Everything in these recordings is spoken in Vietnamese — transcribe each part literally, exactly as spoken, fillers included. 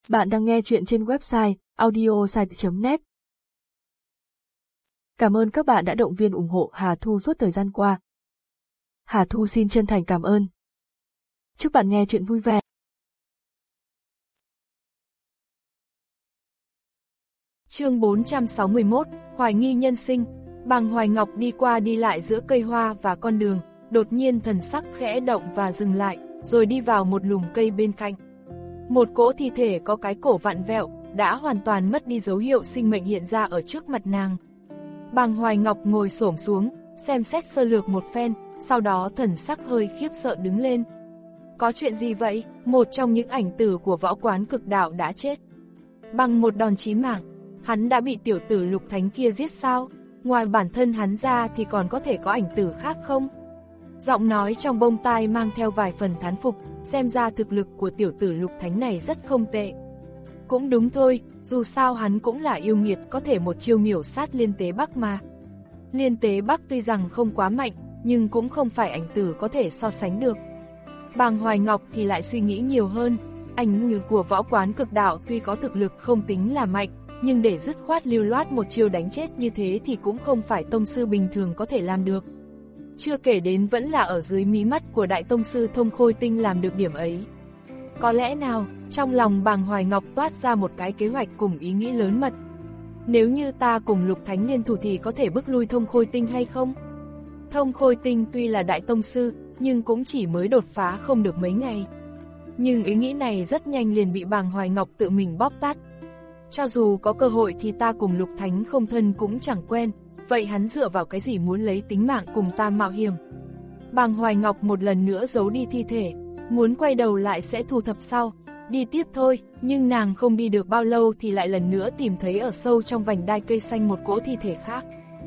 Bạn đang nghe chuyện trên website audiosite chấm net. Cảm ơn các bạn đã động viên ủng hộ Hà Thu suốt thời gian qua. Hà Thu xin chân thành cảm ơn. Chúc bạn nghe chuyện vui vẻ. Chương bốn trăm sáu mươi mốt, Hoài nghi nhân sinh. Bàng Hoài Ngọc đi qua đi lại giữa cây hoa và con đường, đột nhiên thần sắc khẽ động và dừng lại, rồi đi vào một lùm cây bên cạnh. Một cỗ thi thể có cái cổ vặn vẹo, đã hoàn toàn mất đi dấu hiệu sinh mệnh hiện ra ở trước mặt nàng. Bàng Hoài Ngọc ngồi xổm xuống, xem xét sơ lược một phen, sau đó thần sắc hơi khiếp sợ đứng lên. Có chuyện gì vậy? Một trong những ảnh tử của võ quán cực đạo đã chết. Bằng một đòn chí mạng, hắn đã bị tiểu tử Lục Thánh kia giết sao? Ngoài bản thân hắn ra thì còn có thể có ảnh tử khác không? Giọng nói trong bông tai mang theo vài phần thán phục, xem ra thực lực của tiểu tử Lục Thánh này rất không tệ. Cũng đúng thôi, dù sao hắn cũng là yêu nghiệt, có thể một chiêu miểu sát Liên Tế Bắc mà. Liên Tế Bắc tuy rằng không quá mạnh, nhưng cũng không phải ảnh tử có thể so sánh được. Bàng Hoài Ngọc thì lại suy nghĩ nhiều hơn, ảnh tử của võ quán cực đạo tuy có thực lực không tính là mạnh, nhưng để dứt khoát lưu loát một chiêu đánh chết như thế thì cũng không phải tông sư bình thường có thể làm được. Chưa kể đến vẫn là ở dưới mí mắt của đại tông sư Thông Khôi Tinh làm được điểm ấy. Có lẽ nào, trong lòng Bàng Hoài Ngọc toát ra một cái kế hoạch cùng ý nghĩ lớn mật. Nếu như ta cùng Lục Thánh liên thủ thì có thể bức lui Thông Khôi Tinh hay không? Thông Khôi Tinh tuy là đại tông sư, nhưng cũng chỉ mới đột phá không được mấy ngày. Nhưng ý nghĩ này rất nhanh liền bị Bàng Hoài Ngọc tự mình bóp tát. Cho dù có cơ hội thì ta cùng Lục Thánh không thân cũng chẳng quen, vậy hắn dựa vào cái gì muốn lấy tính mạng cùng ta mạo hiểm? Bàng Hoài Ngọc một lần nữa giấu đi thi thể, muốn quay đầu lại sẽ thu thập sau, đi tiếp thôi, nhưng nàng không đi được bao lâu thì lại lần nữa tìm thấy ở sâu trong vành đai cây xanh một cỗ thi thể khác.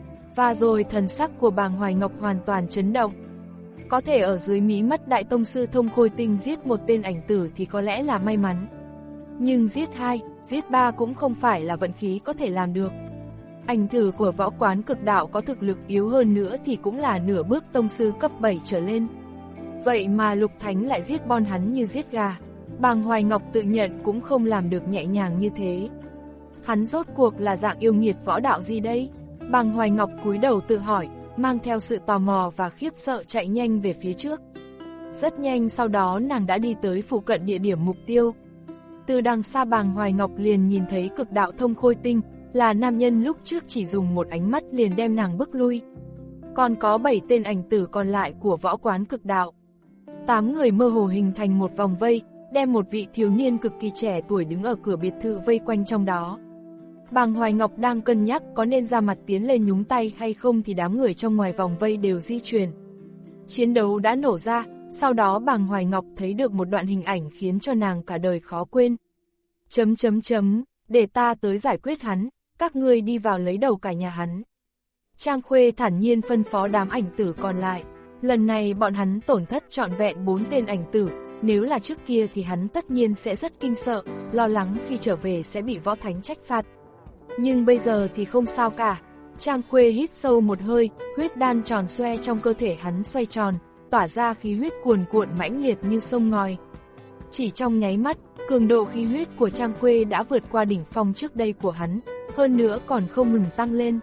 Và rồi thần sắc của Bàng Hoài Ngọc hoàn toàn chấn động. Có thể ở dưới mí mắt đại tông sư Thông Khôi Tinh giết một tên ảnh tử thì có lẽ là may mắn. Nhưng giết hai, giết ba cũng không phải là vận khí có thể làm được. Ảnh tử của võ quán cực đạo có thực lực yếu hơn nữa thì cũng là nửa bước tông sư cấp bảy trở lên. Vậy mà Lục Thánh lại giết bon hắn như giết gà. Bàng Hoài Ngọc tự nhận cũng không làm được nhẹ nhàng như thế. Hắn rốt cuộc là dạng yêu nghiệt võ đạo gì đây? Bàng Hoài Ngọc cúi đầu tự hỏi, mang theo sự tò mò và khiếp sợ chạy nhanh về phía trước. Rất nhanh sau đó nàng đã đi tới phụ cận địa điểm mục tiêu. Từ đằng xa Bàng Hoài Ngọc liền nhìn thấy cực đạo Thông Khôi Tinh, là nam nhân lúc trước chỉ dùng một ánh mắt liền đem nàng bức lui. Còn có bảy tên ảnh tử còn lại của võ quán cực đạo. Tám người mơ hồ hình thành một vòng vây, đem một vị thiếu niên cực kỳ trẻ tuổi đứng ở cửa biệt thự vây quanh trong đó. Bàng Hoài Ngọc đang cân nhắc có nên ra mặt tiến lên nhúng tay hay không thì đám người trong ngoài vòng vây đều di chuyển. Chiến đấu đã nổ ra, sau đó Bàng Hoài Ngọc thấy được một đoạn hình ảnh khiến cho nàng cả đời khó quên. Chấm chấm chấm, để ta tới giải quyết hắn, các ngươi đi vào lấy đầu cả nhà hắn. Trang Khuê thản nhiên phân phó đám ảnh tử còn lại. Lần này bọn hắn tổn thất trọn vẹn bốn tên ảnh tử, nếu là trước kia thì hắn tất nhiên sẽ rất kinh sợ, lo lắng khi trở về sẽ bị võ thánh trách phạt. Nhưng bây giờ thì không sao cả. Trang Khuê hít sâu một hơi, huyết đan tròn xoe trong cơ thể hắn xoay tròn, tỏa ra khí huyết cuồn cuộn mãnh liệt như sông ngòi. Chỉ trong nháy mắt, cường độ khí huyết của Trang Khuê đã vượt qua đỉnh phong trước đây của hắn, hơn nữa còn không ngừng tăng lên.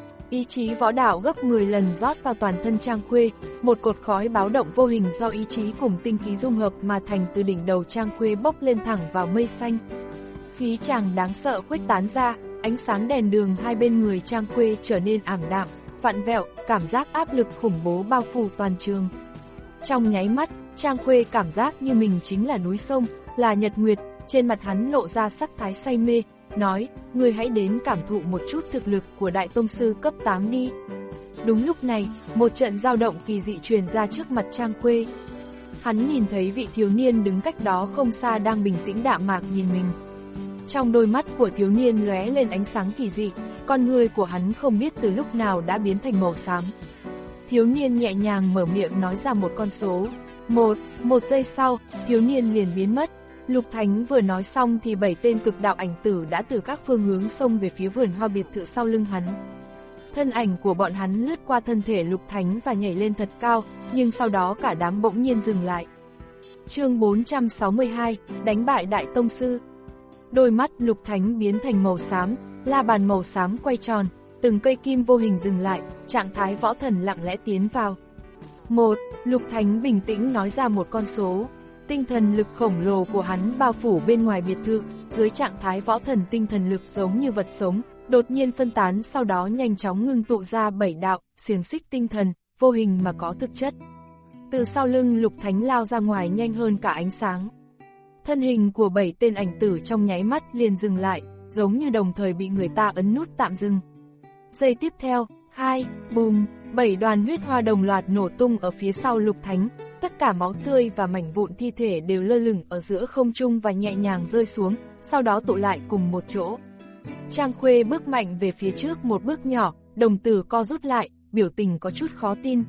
Ý chí võ đạo gấp mười lần rót vào toàn thân Trang Khuê, một cột khói báo động vô hình do ý chí cùng tinh khí dung hợp mà thành từ đỉnh đầu Trang Khuê bốc lên thẳng vào mây xanh. Khí chàng đáng sợ khuếch tán ra, ánh sáng đèn đường hai bên người Trang Khuê trở nên ảm đạm, vặn vẹo, cảm giác áp lực khủng bố bao phủ toàn trường. Trong nháy mắt, Trang Khuê cảm giác như mình chính là núi sông, là nhật nguyệt, trên mặt hắn lộ ra sắc thái say mê, nói, ngươi hãy đến cảm thụ một chút thực lực của đại tông sư cấp tám đi. Đúng lúc này, một trận dao động kỳ dị truyền ra trước mặt Trang Khuê. Hắn nhìn thấy vị thiếu niên đứng cách đó không xa đang bình tĩnh đạm mạc nhìn mình. Trong đôi mắt của thiếu niên lóe lên ánh sáng kỳ dị, con người của hắn không biết từ lúc nào đã biến thành màu xám. Thiếu niên nhẹ nhàng mở miệng nói ra một con số. Một, một giây sau, thiếu niên liền biến mất. Lục Thánh vừa nói xong thì bảy tên cực đạo ảnh tử đã từ các phương hướng xông về phía vườn hoa biệt thự sau lưng hắn. Thân ảnh của bọn hắn lướt qua thân thể Lục Thánh và nhảy lên thật cao, nhưng sau đó cả đám bỗng nhiên dừng lại. Chương bốn trăm sáu mươi hai, đánh bại đại tông sư. Đôi mắt Lục Thánh biến thành màu xám, la bàn màu xám quay tròn, từng cây kim vô hình dừng lại, trạng thái võ thần lặng lẽ tiến vào. Một, Lục Thánh bình tĩnh nói ra một con số. Tinh thần lực khổng lồ của hắn bao phủ bên ngoài biệt thự, dưới trạng thái võ thần tinh thần lực giống như vật sống, đột nhiên phân tán, sau đó nhanh chóng ngưng tụ ra bảy đạo, xiềng xích tinh thần, vô hình mà có thực chất. Từ sau lưng Lục Thánh lao ra ngoài nhanh hơn cả ánh sáng. Thân hình của bảy tên ảnh tử trong nháy mắt liền dừng lại, giống như đồng thời bị người ta ấn nút tạm dừng. Giây tiếp theo, hai, bùm, bảy đoàn huyết hoa đồng loạt nổ tung ở phía sau Lục Thánh, tất cả máu tươi và mảnh vụn thi thể đều lơ lửng ở giữa không trung và nhẹ nhàng rơi xuống, sau đó tụ lại cùng một chỗ. Trang Khuê bước mạnh về phía trước một bước nhỏ, đồng tử co rút lại, biểu tình có chút khó tin.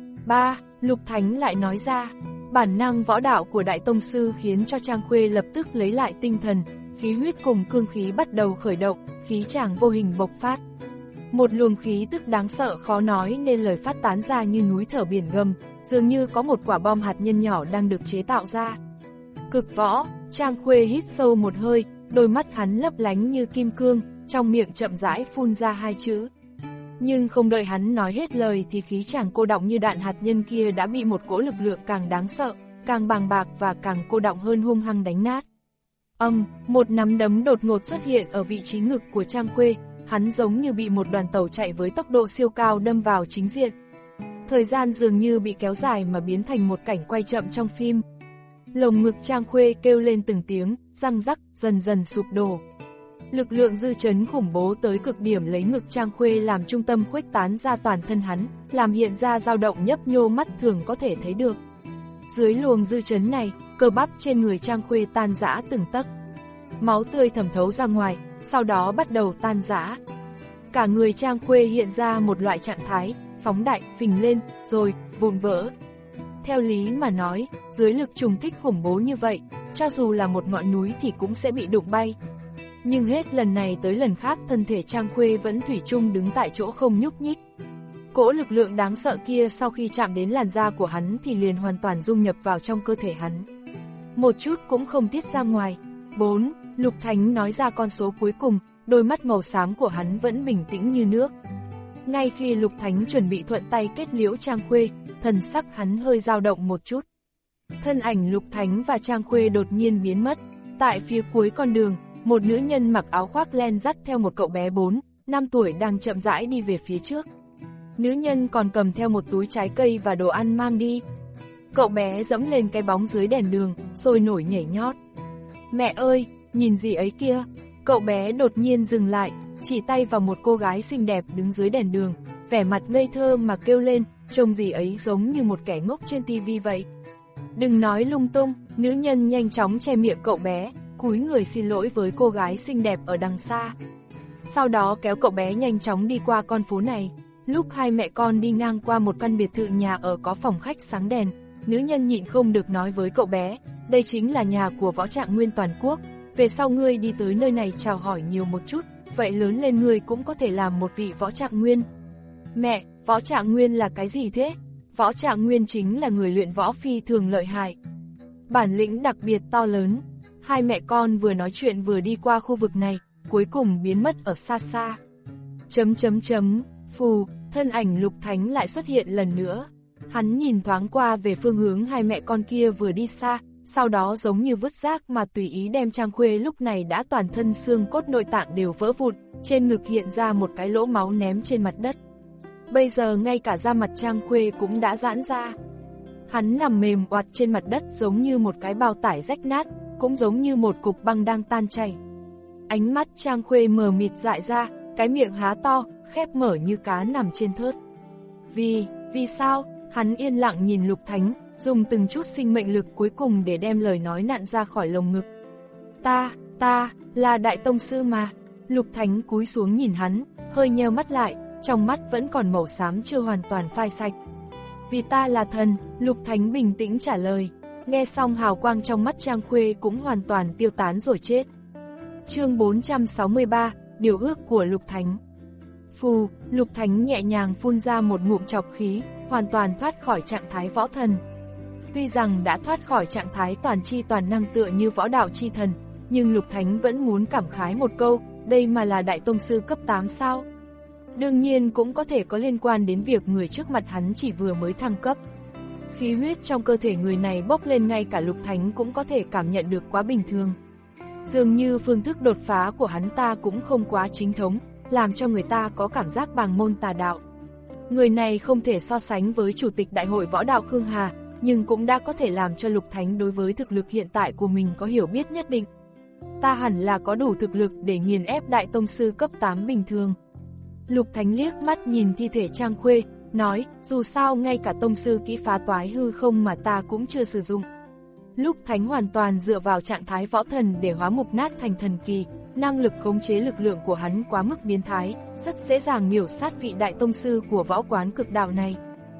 Ba, Lục Thánh lại nói ra, bản năng võ đạo của Đại Tông Sư khiến cho Trang Khuê lập tức lấy lại tinh thần, khí huyết cùng cương khí bắt đầu khởi động, khí tràng vô hình bộc phát. Một luồng khí tức đáng sợ khó nói nên lời phát tán ra như núi thở biển gầm, dường như có một quả bom hạt nhân nhỏ đang được chế tạo ra. Cực võ, Trang Khuê hít sâu một hơi, đôi mắt hắn lấp lánh như kim cương, trong miệng chậm rãi phun ra hai chữ. Nhưng không đợi hắn nói hết lời thì khí tràng cô đọng như đạn hạt nhân kia đã bị một cỗ lực lượng càng đáng sợ, càng bàng bạc và càng cô đọng hơn hung hăng đánh nát. Âm, một nắm đấm đột ngột xuất hiện ở vị trí ngực của Trang Khuê, hắn giống như bị một đoàn tàu chạy với tốc độ siêu cao đâm vào chính diện. Thời gian dường như bị kéo dài mà biến thành một cảnh quay chậm trong phim. Lồng ngực Trang Khuê kêu lên từng tiếng, răng rắc, dần dần sụp đổ. Lực lượng dư chấn khủng bố tới cực điểm lấy ngực Trang Khuê làm trung tâm khuếch tán ra toàn thân hắn, làm hiện ra dao động nhấp nhô mắt thường có thể thấy được. Dưới luồng dư chấn này, cơ bắp trên người Trang Khuê tan rã từng tấc. Máu tươi thẩm thấu ra ngoài, sau đó bắt đầu tan rã. Cả người Trang Khuê hiện ra một loại trạng thái, phóng đại, phình lên, rồi, vụn vỡ. Theo lý mà nói, dưới lực trùng kích khủng bố như vậy, cho dù là một ngọn núi thì cũng sẽ bị đụng bay. Nhưng hết lần này tới lần khác thân thể Trang Khuê vẫn thủy chung đứng tại chỗ không nhúc nhích. Cỗ lực lượng đáng sợ kia sau khi chạm đến làn da của hắn thì liền hoàn toàn dung nhập vào trong cơ thể hắn. Một chút cũng không tiết ra ngoài. Bốn, Lục Thánh nói ra con số cuối cùng, đôi mắt màu xám của hắn vẫn bình tĩnh như nước. Ngay khi Lục Thánh chuẩn bị thuận tay kết liễu Trang Khuê, thần sắc hắn hơi dao động một chút. Thân ảnh Lục Thánh và Trang Khuê đột nhiên biến mất. Tại phía cuối con đường, một nữ nhân mặc áo khoác len dắt theo một cậu bé bốn, năm tuổi đang chậm rãi đi về phía trước. Nữ nhân còn cầm theo một túi trái cây và đồ ăn mang đi. Cậu bé dẫm lên cái bóng dưới đèn đường, sôi nổi nhảy nhót. Mẹ ơi, nhìn gì ấy kia? Cậu bé đột nhiên dừng lại, chỉ tay vào một cô gái xinh đẹp đứng dưới đèn đường, vẻ mặt ngây thơ mà kêu lên, trông gì ấy giống như một kẻ ngốc trên tivi vậy. Đừng nói lung tung, nữ nhân nhanh chóng che miệng cậu bé, cúi người xin lỗi với cô gái xinh đẹp ở đằng xa. Sau đó kéo cậu bé nhanh chóng đi qua con phố này. Lúc hai mẹ con đi ngang qua một căn biệt thự nhà ở có phòng khách sáng đèn, nữ nhân nhịn không được nói với cậu bé, đây chính là nhà của Võ Trạng Nguyên toàn quốc, về sau ngươi đi tới nơi này chào hỏi nhiều một chút, vậy lớn lên ngươi cũng có thể làm một vị Võ Trạng Nguyên. Mẹ, Võ Trạng Nguyên là cái gì thế? Võ Trạng Nguyên chính là người luyện võ phi thường lợi hại, bản lĩnh đặc biệt to lớn. Hai mẹ con vừa nói chuyện vừa đi qua khu vực này, cuối cùng biến mất ở xa xa. Chấm chấm chấm, phù, thân ảnh Lục Thánh lại xuất hiện lần nữa. Hắn nhìn thoáng qua về phương hướng hai mẹ con kia vừa đi xa, sau đó giống như vứt rác mà tùy ý đem Trang Khuê lúc này đã toàn thân xương cốt nội tạng đều vỡ vụn, trên ngực hiện ra một cái lỗ máu ném trên mặt đất. Bây giờ ngay cả da mặt Trang Khuê cũng đã giãn ra. Hắn nằm mềm oặt trên mặt đất giống như một cái bao tải rách nát, cũng giống như một cục băng đang tan chảy. Ánh mắt Trang Khuê mờ mịt dại ra, cái miệng há to, khép mở như cá nằm trên thớt. Vì, vì sao? Hắn yên lặng nhìn Lục Thánh, dùng từng chút sinh mệnh lực cuối cùng để đem lời nói nặn ra khỏi lồng ngực. Ta, ta, là Đại Tông Sư mà. Lục Thánh cúi xuống nhìn hắn, hơi nheo mắt lại, trong mắt vẫn còn màu xám chưa hoàn toàn phai sạch. Vì ta là thần, Lục Thánh bình tĩnh trả lời. Nghe xong hào quang trong mắt Trang Khuê cũng hoàn toàn tiêu tán rồi chết. Chương bốn trăm sáu mươi ba, điều ước của Lục Thánh. Phù, Lục Thánh nhẹ nhàng phun ra một ngụm trọc khí, hoàn toàn thoát khỏi trạng thái võ thần. Tuy rằng đã thoát khỏi trạng thái toàn chi toàn năng tựa như võ đạo chi thần, nhưng Lục Thánh vẫn muốn cảm khái một câu, đây mà là đại tông sư cấp tám sao? Đương nhiên cũng có thể có liên quan đến việc người trước mặt hắn chỉ vừa mới thăng cấp. Khí huyết trong cơ thể người này bốc lên ngay cả Lục Thánh cũng có thể cảm nhận được quá bình thường. Dường như phương thức đột phá của hắn ta cũng không quá chính thống, làm cho người ta có cảm giác bàng môn tà đạo. Người này không thể so sánh với Chủ tịch Đại hội Võ đạo Khương Hà, nhưng cũng đã có thể làm cho Lục Thánh đối với thực lực hiện tại của mình có hiểu biết nhất định. Ta hẳn là có đủ thực lực để nghiền ép đại tông sư cấp tám bình thường. Lục Thánh liếc mắt nhìn thi thể Trang Khuê, nói, dù sao ngay cả tông sư kỹ phá toái hư không mà ta cũng chưa sử dụng. Lục Thánh hoàn toàn dựa vào trạng thái võ thần để hóa mục nát thành thần kỳ, năng lực khống chế lực lượng của hắn quá mức biến thái, rất dễ dàng miểu sát vị đại tông sư của võ quán cực đạo này.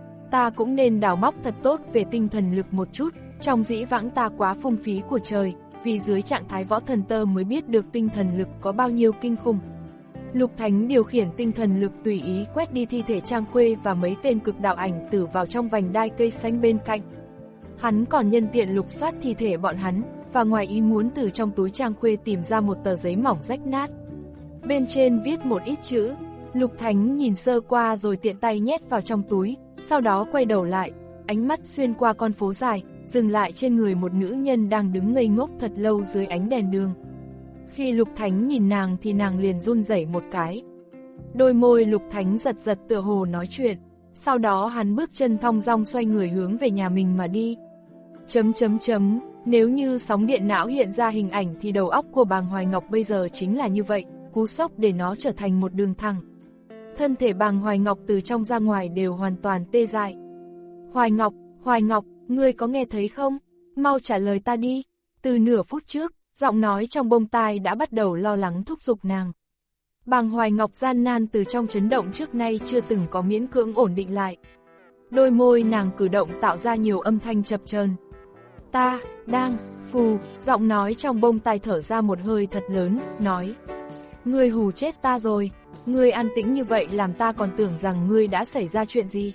Ta cũng nên đào móc thật tốt về tinh thần lực một chút, trong dĩ vãng ta quá phung phí của trời, vì dưới trạng thái võ thần tơ mới biết được tinh thần lực có bao nhiêu kinh khủng. Lục Thánh điều khiển tinh thần lực tùy ý quét đi thi thể Trang Khuê và mấy tên cực đạo ảnh tử vào trong vành đai cây xanh bên cạnh. Hắn còn nhân tiện lục soát thi thể bọn hắn, và ngoài ý muốn từ trong túi Trang Khuê tìm ra một tờ giấy mỏng rách nát. Bên trên viết một ít chữ, Lục Thánh nhìn sơ qua rồi tiện tay nhét vào trong túi, sau đó quay đầu lại, ánh mắt xuyên qua con phố dài, dừng lại trên người một nữ nhân đang đứng ngây ngốc thật lâu dưới ánh đèn đường. Khi Lục Thánh nhìn nàng thì nàng liền run rẩy một cái. Đôi môi Lục Thánh giật giật tựa hồ nói chuyện, sau đó hắn bước chân thong dong xoay người hướng về nhà mình mà đi. Chấm chấm chấm, nếu như sóng điện não hiện ra hình ảnh thì đầu óc của Bàng Hoài Ngọc bây giờ chính là như vậy, cú sốc để nó trở thành một đường thẳng. Thân thể Bàng Hoài Ngọc từ trong ra ngoài đều hoàn toàn tê dại. Hoài Ngọc, Hoài Ngọc, ngươi có nghe thấy không? Mau trả lời ta đi. Từ nửa phút trước, giọng nói trong bông tai đã bắt đầu lo lắng thúc giục nàng. Bàng Hoài Ngọc gian nan từ trong chấn động trước nay chưa từng có miễn cưỡng ổn định lại. Đôi môi nàng cử động tạo ra nhiều âm thanh chập chờn. Ta, đang, phù, giọng nói trong bông tai thở ra một hơi thật lớn, nói. Ngươi hù chết ta rồi, ngươi an tĩnh như vậy làm ta còn tưởng rằng ngươi đã xảy ra chuyện gì.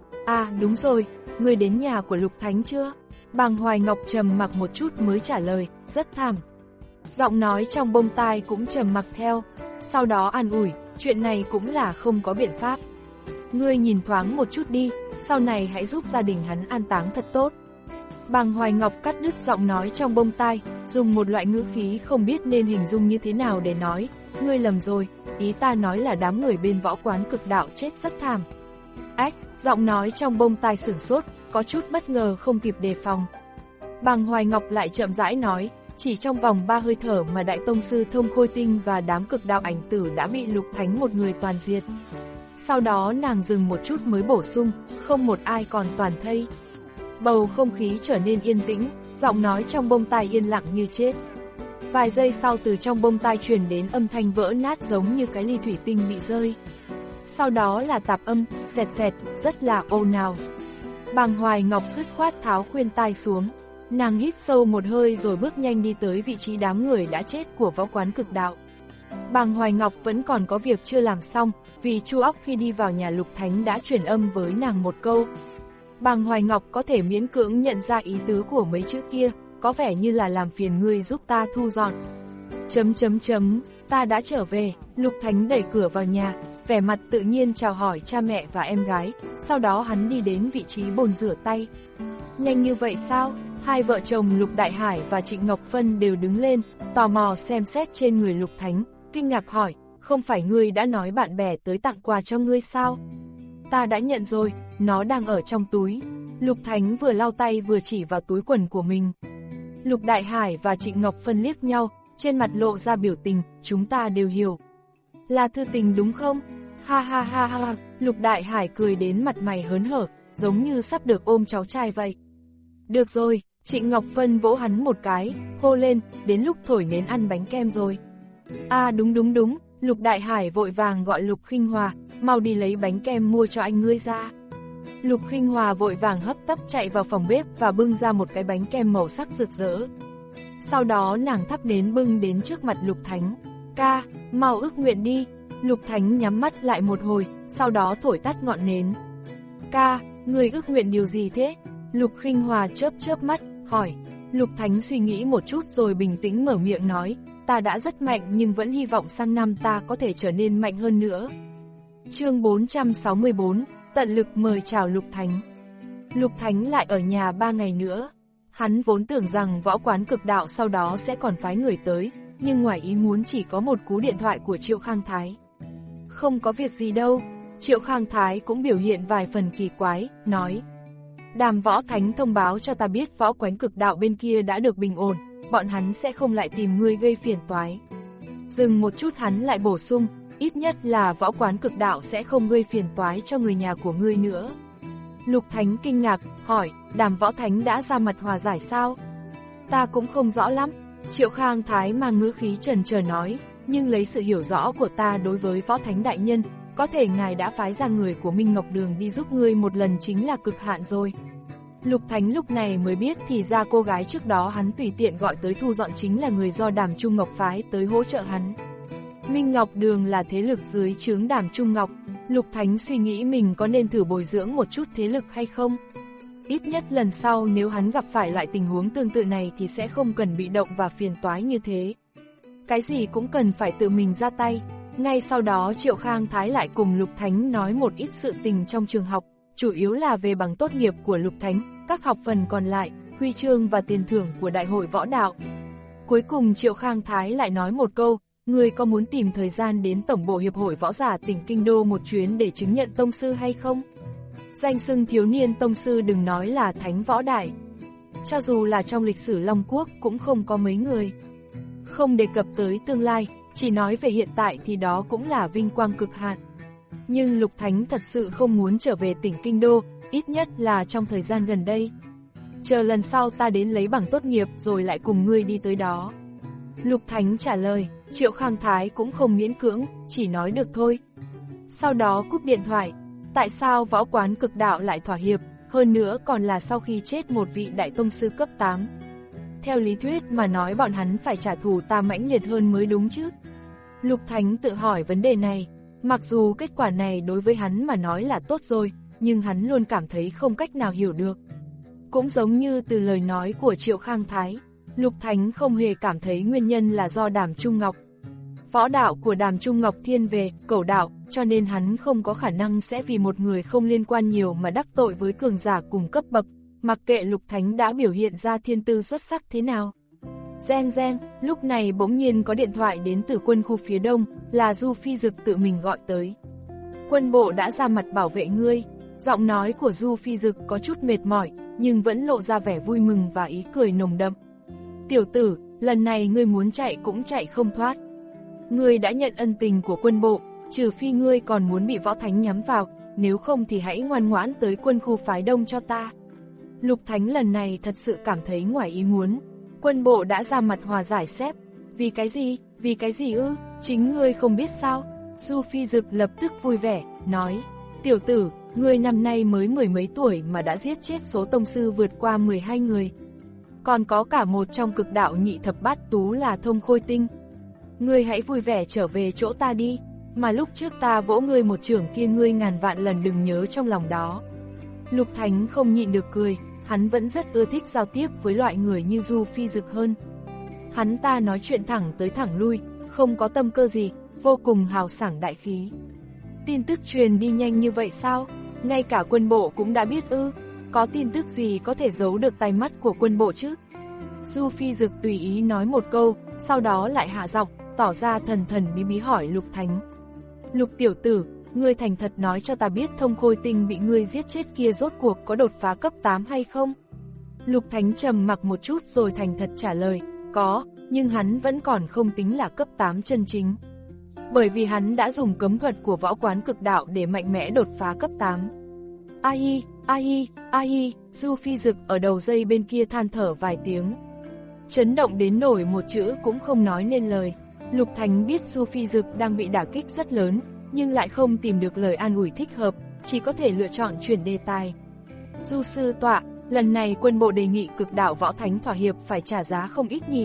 À đúng rồi, ngươi đến nhà của Lục Thánh chưa? Bàng Hoài Ngọc trầm mặc một chút mới trả lời, rất thảm. Giọng nói trong bông tai cũng trầm mặc theo, sau đó an ủi, chuyện này cũng là không có biện pháp. Ngươi nhìn thoáng một chút đi, sau này hãy giúp gia đình hắn an táng thật tốt. Bàng Hoài Ngọc cắt đứt giọng nói trong bông tai, dùng một loại ngữ khí không biết nên hình dung như thế nào để nói, ngươi lầm rồi, ý ta nói là đám người bên võ quán cực đạo chết rất thảm. Ách, giọng nói trong bông tai sửng sốt, có chút bất ngờ không kịp đề phòng. Bàng Hoài Ngọc lại chậm rãi nói, chỉ trong vòng ba hơi thở mà đại tông sư Thông Khôi Tinh và đám cực đạo ảnh tử đã bị Lục Thánh một người toàn diệt. Sau đó nàng dừng một chút mới bổ sung, không một ai còn toàn thây. Bầu không khí trở nên yên tĩnh, giọng nói trong bông tai yên lặng như chết. Vài giây sau từ trong bông tai truyền đến âm thanh vỡ nát giống như cái ly thủy tinh bị rơi. Sau đó là tạp âm, xẹt xẹt, rất là ồn ào. Bàng Hoài Ngọc dứt khoát tháo khuyên tai xuống. Nàng hít sâu một hơi rồi bước nhanh đi tới vị trí đám người đã chết của võ quán cực đạo. Bàng Hoài Ngọc vẫn còn có việc chưa làm xong, vì Chu Óc khi đi vào nhà Lục Thánh đã truyền âm với nàng một câu. Bàng Hoài Ngọc có thể miễn cưỡng nhận ra ý tứ của mấy chữ kia, có vẻ như là làm phiền ngươi giúp ta thu dọn. Chấm chấm chấm, ta đã trở về. Lục Thánh đẩy cửa vào nhà, vẻ mặt tự nhiên chào hỏi cha mẹ và em gái, sau đó hắn đi đến vị trí bồn rửa tay. Nhanh như vậy sao? Hai vợ chồng Lục Đại Hải và Trịnh Ngọc Phân đều đứng lên, tò mò xem xét trên người Lục Thánh, kinh ngạc hỏi, không phải ngươi đã nói bạn bè tới tặng quà cho ngươi sao? Ta đã nhận rồi, nó đang ở trong túi. Lục Thánh vừa lau tay vừa chỉ vào túi quần của mình. Lục Đại Hải và Trịnh Ngọc Phân liếc nhau, trên mặt lộ ra biểu tình, chúng ta đều hiểu. Là thư tình đúng không? Ha ha ha ha, Lục Đại Hải cười đến mặt mày hớn hở, giống như sắp được ôm cháu trai vậy. Được rồi, Trịnh Ngọc Phân vỗ hắn một cái, hô lên, đến lúc thổi nến ăn bánh kem rồi. À đúng đúng đúng, Lục Đại Hải vội vàng gọi Lục Khinh Hòa, mau đi lấy bánh kem mua cho anh ngươi ra. Lục Khinh Hòa vội vàng hấp tấp chạy vào phòng bếp và bưng ra một cái bánh kem màu sắc rực rỡ. Sau đó nàng thắp nến bưng đến trước mặt Lục Thánh. Ca, mau ước nguyện đi. Lục Thánh nhắm mắt lại một hồi, sau đó thổi tắt ngọn nến. Ca, người ước nguyện điều gì thế? Lục Khinh Hòa chớp chớp mắt, hỏi. Lục Thánh suy nghĩ một chút rồi bình tĩnh mở miệng nói, ta đã rất mạnh nhưng vẫn hy vọng sang năm ta có thể trở nên mạnh hơn nữa. Chương bốn trăm sáu mươi bốn, tận lực mời chào Lục Thánh. Lục Thánh lại ở nhà ba ngày nữa. Hắn vốn tưởng rằng võ quán cực đạo sau đó sẽ còn phái người tới, nhưng ngoài ý muốn chỉ có một cú điện thoại của Triệu Khang Thái. Không có việc gì đâu, Triệu Khang Thái cũng biểu hiện vài phần kỳ quái, nói. Đàm Võ Thánh thông báo cho ta biết võ quán cực đạo bên kia đã được bình ổn, bọn hắn sẽ không lại tìm ngươi gây phiền toái. Dừng một chút hắn lại bổ sung, ít nhất là võ quán cực đạo sẽ không gây phiền toái cho người nhà của ngươi nữa. Lục Thánh kinh ngạc, hỏi, Đàm Võ Thánh đã ra mặt hòa giải sao? Ta cũng không rõ lắm, Triệu Khang Thái mang ngữ khí trần trờ nói, nhưng lấy sự hiểu rõ của ta đối với Võ Thánh đại nhân, có thể ngài đã phái ra người của Minh Ngọc Đường đi giúp ngươi một lần chính là cực hạn rồi. Lục Thánh lúc này mới biết thì ra cô gái trước đó hắn tùy tiện gọi tới thu dọn chính là người do Đàm Trung Ngọc phái tới hỗ trợ hắn. Minh Ngọc Đường là thế lực dưới trướng Đàm Trung Ngọc, Lục Thánh suy nghĩ mình có nên thử bồi dưỡng một chút thế lực hay không? Ít nhất lần sau nếu hắn gặp phải loại tình huống tương tự này thì sẽ không cần bị động và phiền toái như thế. Cái gì cũng cần phải tự mình ra tay. Ngay sau đó Triệu Khang Thái lại cùng Lục Thánh nói một ít sự tình trong trường học, chủ yếu là về bằng tốt nghiệp của Lục Thánh, các học phần còn lại, huy chương và tiền thưởng của Đại hội Võ Đạo. Cuối cùng Triệu Khang Thái lại nói một câu, người có muốn tìm thời gian đến Tổng bộ Hiệp hội Võ giả tỉnh Kinh Đô một chuyến để chứng nhận tông sư hay không? Danh xưng thiếu niên tông sư đừng nói là Thánh Võ Đại. Cho dù là trong lịch sử Long Quốc cũng không có mấy người. Không đề cập tới tương lai, chỉ nói về hiện tại thì đó cũng là vinh quang cực hạn. Nhưng Lục Thánh thật sự không muốn trở về tỉnh Kinh Đô, ít nhất là trong thời gian gần đây. Chờ lần sau ta đến lấy bằng tốt nghiệp rồi lại cùng ngươi đi tới đó. Lục Thánh trả lời, Triệu Khang Thái cũng không miễn cưỡng, chỉ nói được thôi. Sau đó cúp điện thoại, tại sao võ quán cực đạo lại thỏa hiệp, hơn nữa còn là sau khi chết một vị đại tông sư cấp tám. Theo lý thuyết mà nói bọn hắn phải trả thù ta mãnh liệt hơn mới đúng chứ. Lục Thánh tự hỏi vấn đề này, mặc dù kết quả này đối với hắn mà nói là tốt rồi, nhưng hắn luôn cảm thấy không cách nào hiểu được. Cũng giống như từ lời nói của Triệu Khang Thái, Lục Thánh không hề cảm thấy nguyên nhân là do Đàm Trung Ngọc. Võ đạo của Đàm Trung Ngọc thiên về cẩu đạo, cho nên hắn không có khả năng sẽ vì một người không liên quan nhiều mà đắc tội với cường giả cùng cấp bậc, mặc kệ Lục Thánh đã biểu hiện ra thiên tư xuất sắc thế nào. Reng reng, lúc này bỗng nhiên có điện thoại đến từ quân khu phía đông, là Du Phi Dực tự mình gọi tới. Quân bộ đã ra mặt bảo vệ ngươi. Giọng nói của Du Phi Dực có chút mệt mỏi, nhưng vẫn lộ ra vẻ vui mừng và ý cười nồng đậm. Tiểu tử, lần này ngươi muốn chạy cũng chạy không thoát. Ngươi đã nhận ân tình của quân bộ, trừ phi ngươi còn muốn bị Võ Thánh nhắm vào, nếu không thì hãy ngoan ngoãn tới quân khu phái đông cho ta. Lục Thánh lần này thật sự cảm thấy ngoài ý muốn. Quân bộ đã ra mặt hòa giải xếp. Vì cái gì, vì cái gì ư, chính ngươi không biết sao? Du Phi Dực lập tức vui vẻ, nói, tiểu tử, ngươi năm nay mới mười mấy tuổi mà đã giết chết số tông sư vượt qua mười hai người. Còn có cả một trong cực đạo nhị thập bát tú là Thông Khôi Tinh. Ngươi hãy vui vẻ trở về chỗ ta đi, mà lúc trước ta vỗ ngươi một chưởng kia ngươi ngàn vạn lần đừng nhớ trong lòng đó. Lục Thánh không nhịn được cười, hắn vẫn rất ưa thích giao tiếp với loại người như Du Phi Dực hơn. Hắn ta nói chuyện thẳng tới thẳng lui, không có tâm cơ gì, vô cùng hào sảng đại khí. Tin tức truyền đi nhanh như vậy sao? Ngay cả quân bộ cũng đã biết ư? Có tin tức gì có thể giấu được tai mắt của quân bộ chứ? Du Phi Dực tùy ý nói một câu, sau đó lại hạ giọng, tỏ ra thần thần bí bí hỏi Lục Thánh. Lục tiểu tử, ngươi thành thật nói cho ta biết Thông Khôi Tinh bị ngươi giết chết kia rốt cuộc có đột phá cấp tám hay không? Lục Thánh trầm mặc một chút rồi thành thật trả lời, có, nhưng hắn vẫn còn không tính là cấp tám chân chính. Bởi vì hắn đã dùng cấm thuật của võ quán cực đạo để mạnh mẽ đột phá cấp tám. Ai, ai, ai, Du Phi Dực ở đầu dây bên kia than thở vài tiếng. Chấn động đến nổi một chữ cũng không nói nên lời. Lục Thánh biết Du Phi Dực đang bị đả kích rất lớn, nhưng lại không tìm được lời an ủi thích hợp, chỉ có thể lựa chọn chuyển đề tài. Du sư tọa, lần này quân bộ đề nghị cực đạo Võ Thánh thỏa hiệp phải trả giá không ít nhỉ?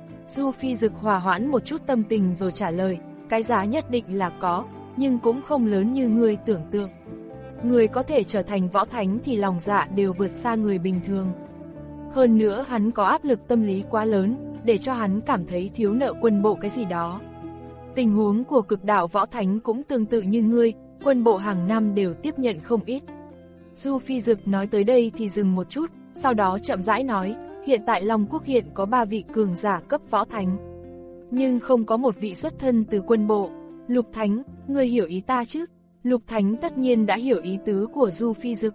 Du Phi Dực hòa hoãn một chút tâm tình rồi trả lời, cái giá nhất định là có, nhưng cũng không lớn như ngươi tưởng tượng. Người có thể trở thành Võ Thánh thì lòng dạ đều vượt xa người bình thường. Hơn nữa hắn có áp lực tâm lý quá lớn, để cho hắn cảm thấy thiếu nợ quân bộ cái gì đó. Tình huống của cực đạo võ thánh cũng tương tự như ngươi, quân bộ hàng năm đều tiếp nhận không ít. Du Phi Dực nói tới đây thì dừng một chút, sau đó chậm rãi nói, hiện tại Long Quốc hiện có ba vị cường giả cấp võ thánh. Nhưng không có một vị xuất thân từ quân bộ. Lục Thánh, ngươi hiểu ý ta chứ? Lục Thánh tất nhiên đã hiểu ý tứ của Du Phi Dực.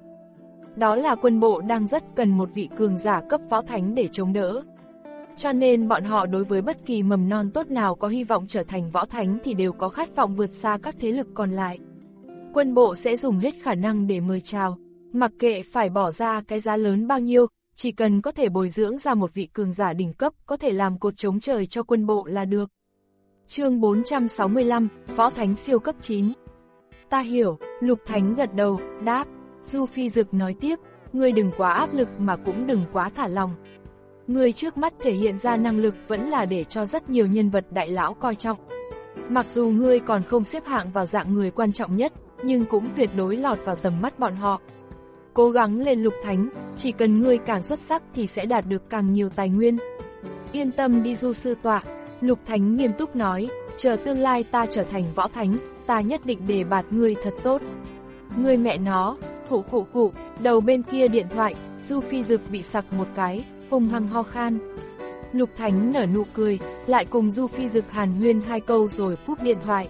Đó là quân bộ đang rất cần một vị cường giả cấp võ thánh để chống đỡ. Cho nên bọn họ đối với bất kỳ mầm non tốt nào có hy vọng trở thành võ thánh thì đều có khát vọng vượt xa các thế lực còn lại. Quân bộ sẽ dùng hết khả năng để mời chào, mặc kệ phải bỏ ra cái giá lớn bao nhiêu, chỉ cần có thể bồi dưỡng ra một vị cường giả đỉnh cấp có thể làm cột chống trời cho quân bộ là được. Chương bốn trăm sáu mươi lăm, Võ Thánh siêu cấp chín. Ta hiểu, Lục Thánh gật đầu, đáp. Du Phi Dực nói tiếp, ngươi đừng quá áp lực mà cũng đừng quá thả lòng. Ngươi trước mắt thể hiện ra năng lực vẫn là để cho rất nhiều nhân vật đại lão coi trọng. Mặc dù ngươi còn không xếp hạng vào dạng người quan trọng nhất, nhưng cũng tuyệt đối lọt vào tầm mắt bọn họ. Cố gắng lên Lục Thánh, chỉ cần ngươi càng xuất sắc thì sẽ đạt được càng nhiều tài nguyên. Yên tâm đi Du sư tọa, Lục Thánh nghiêm túc nói, chờ tương lai ta trở thành võ thánh, ta nhất định đề bạt ngươi thật tốt. Ngươi mẹ nó, khụ khụ khụ, đầu bên kia điện thoại, Du Phi Dực bị sặc một cái, hung hăng ho khan. Lục Thánh nở nụ cười, lại cùng Du Phi Dực hàn huyên hai câu rồi cúp điện thoại.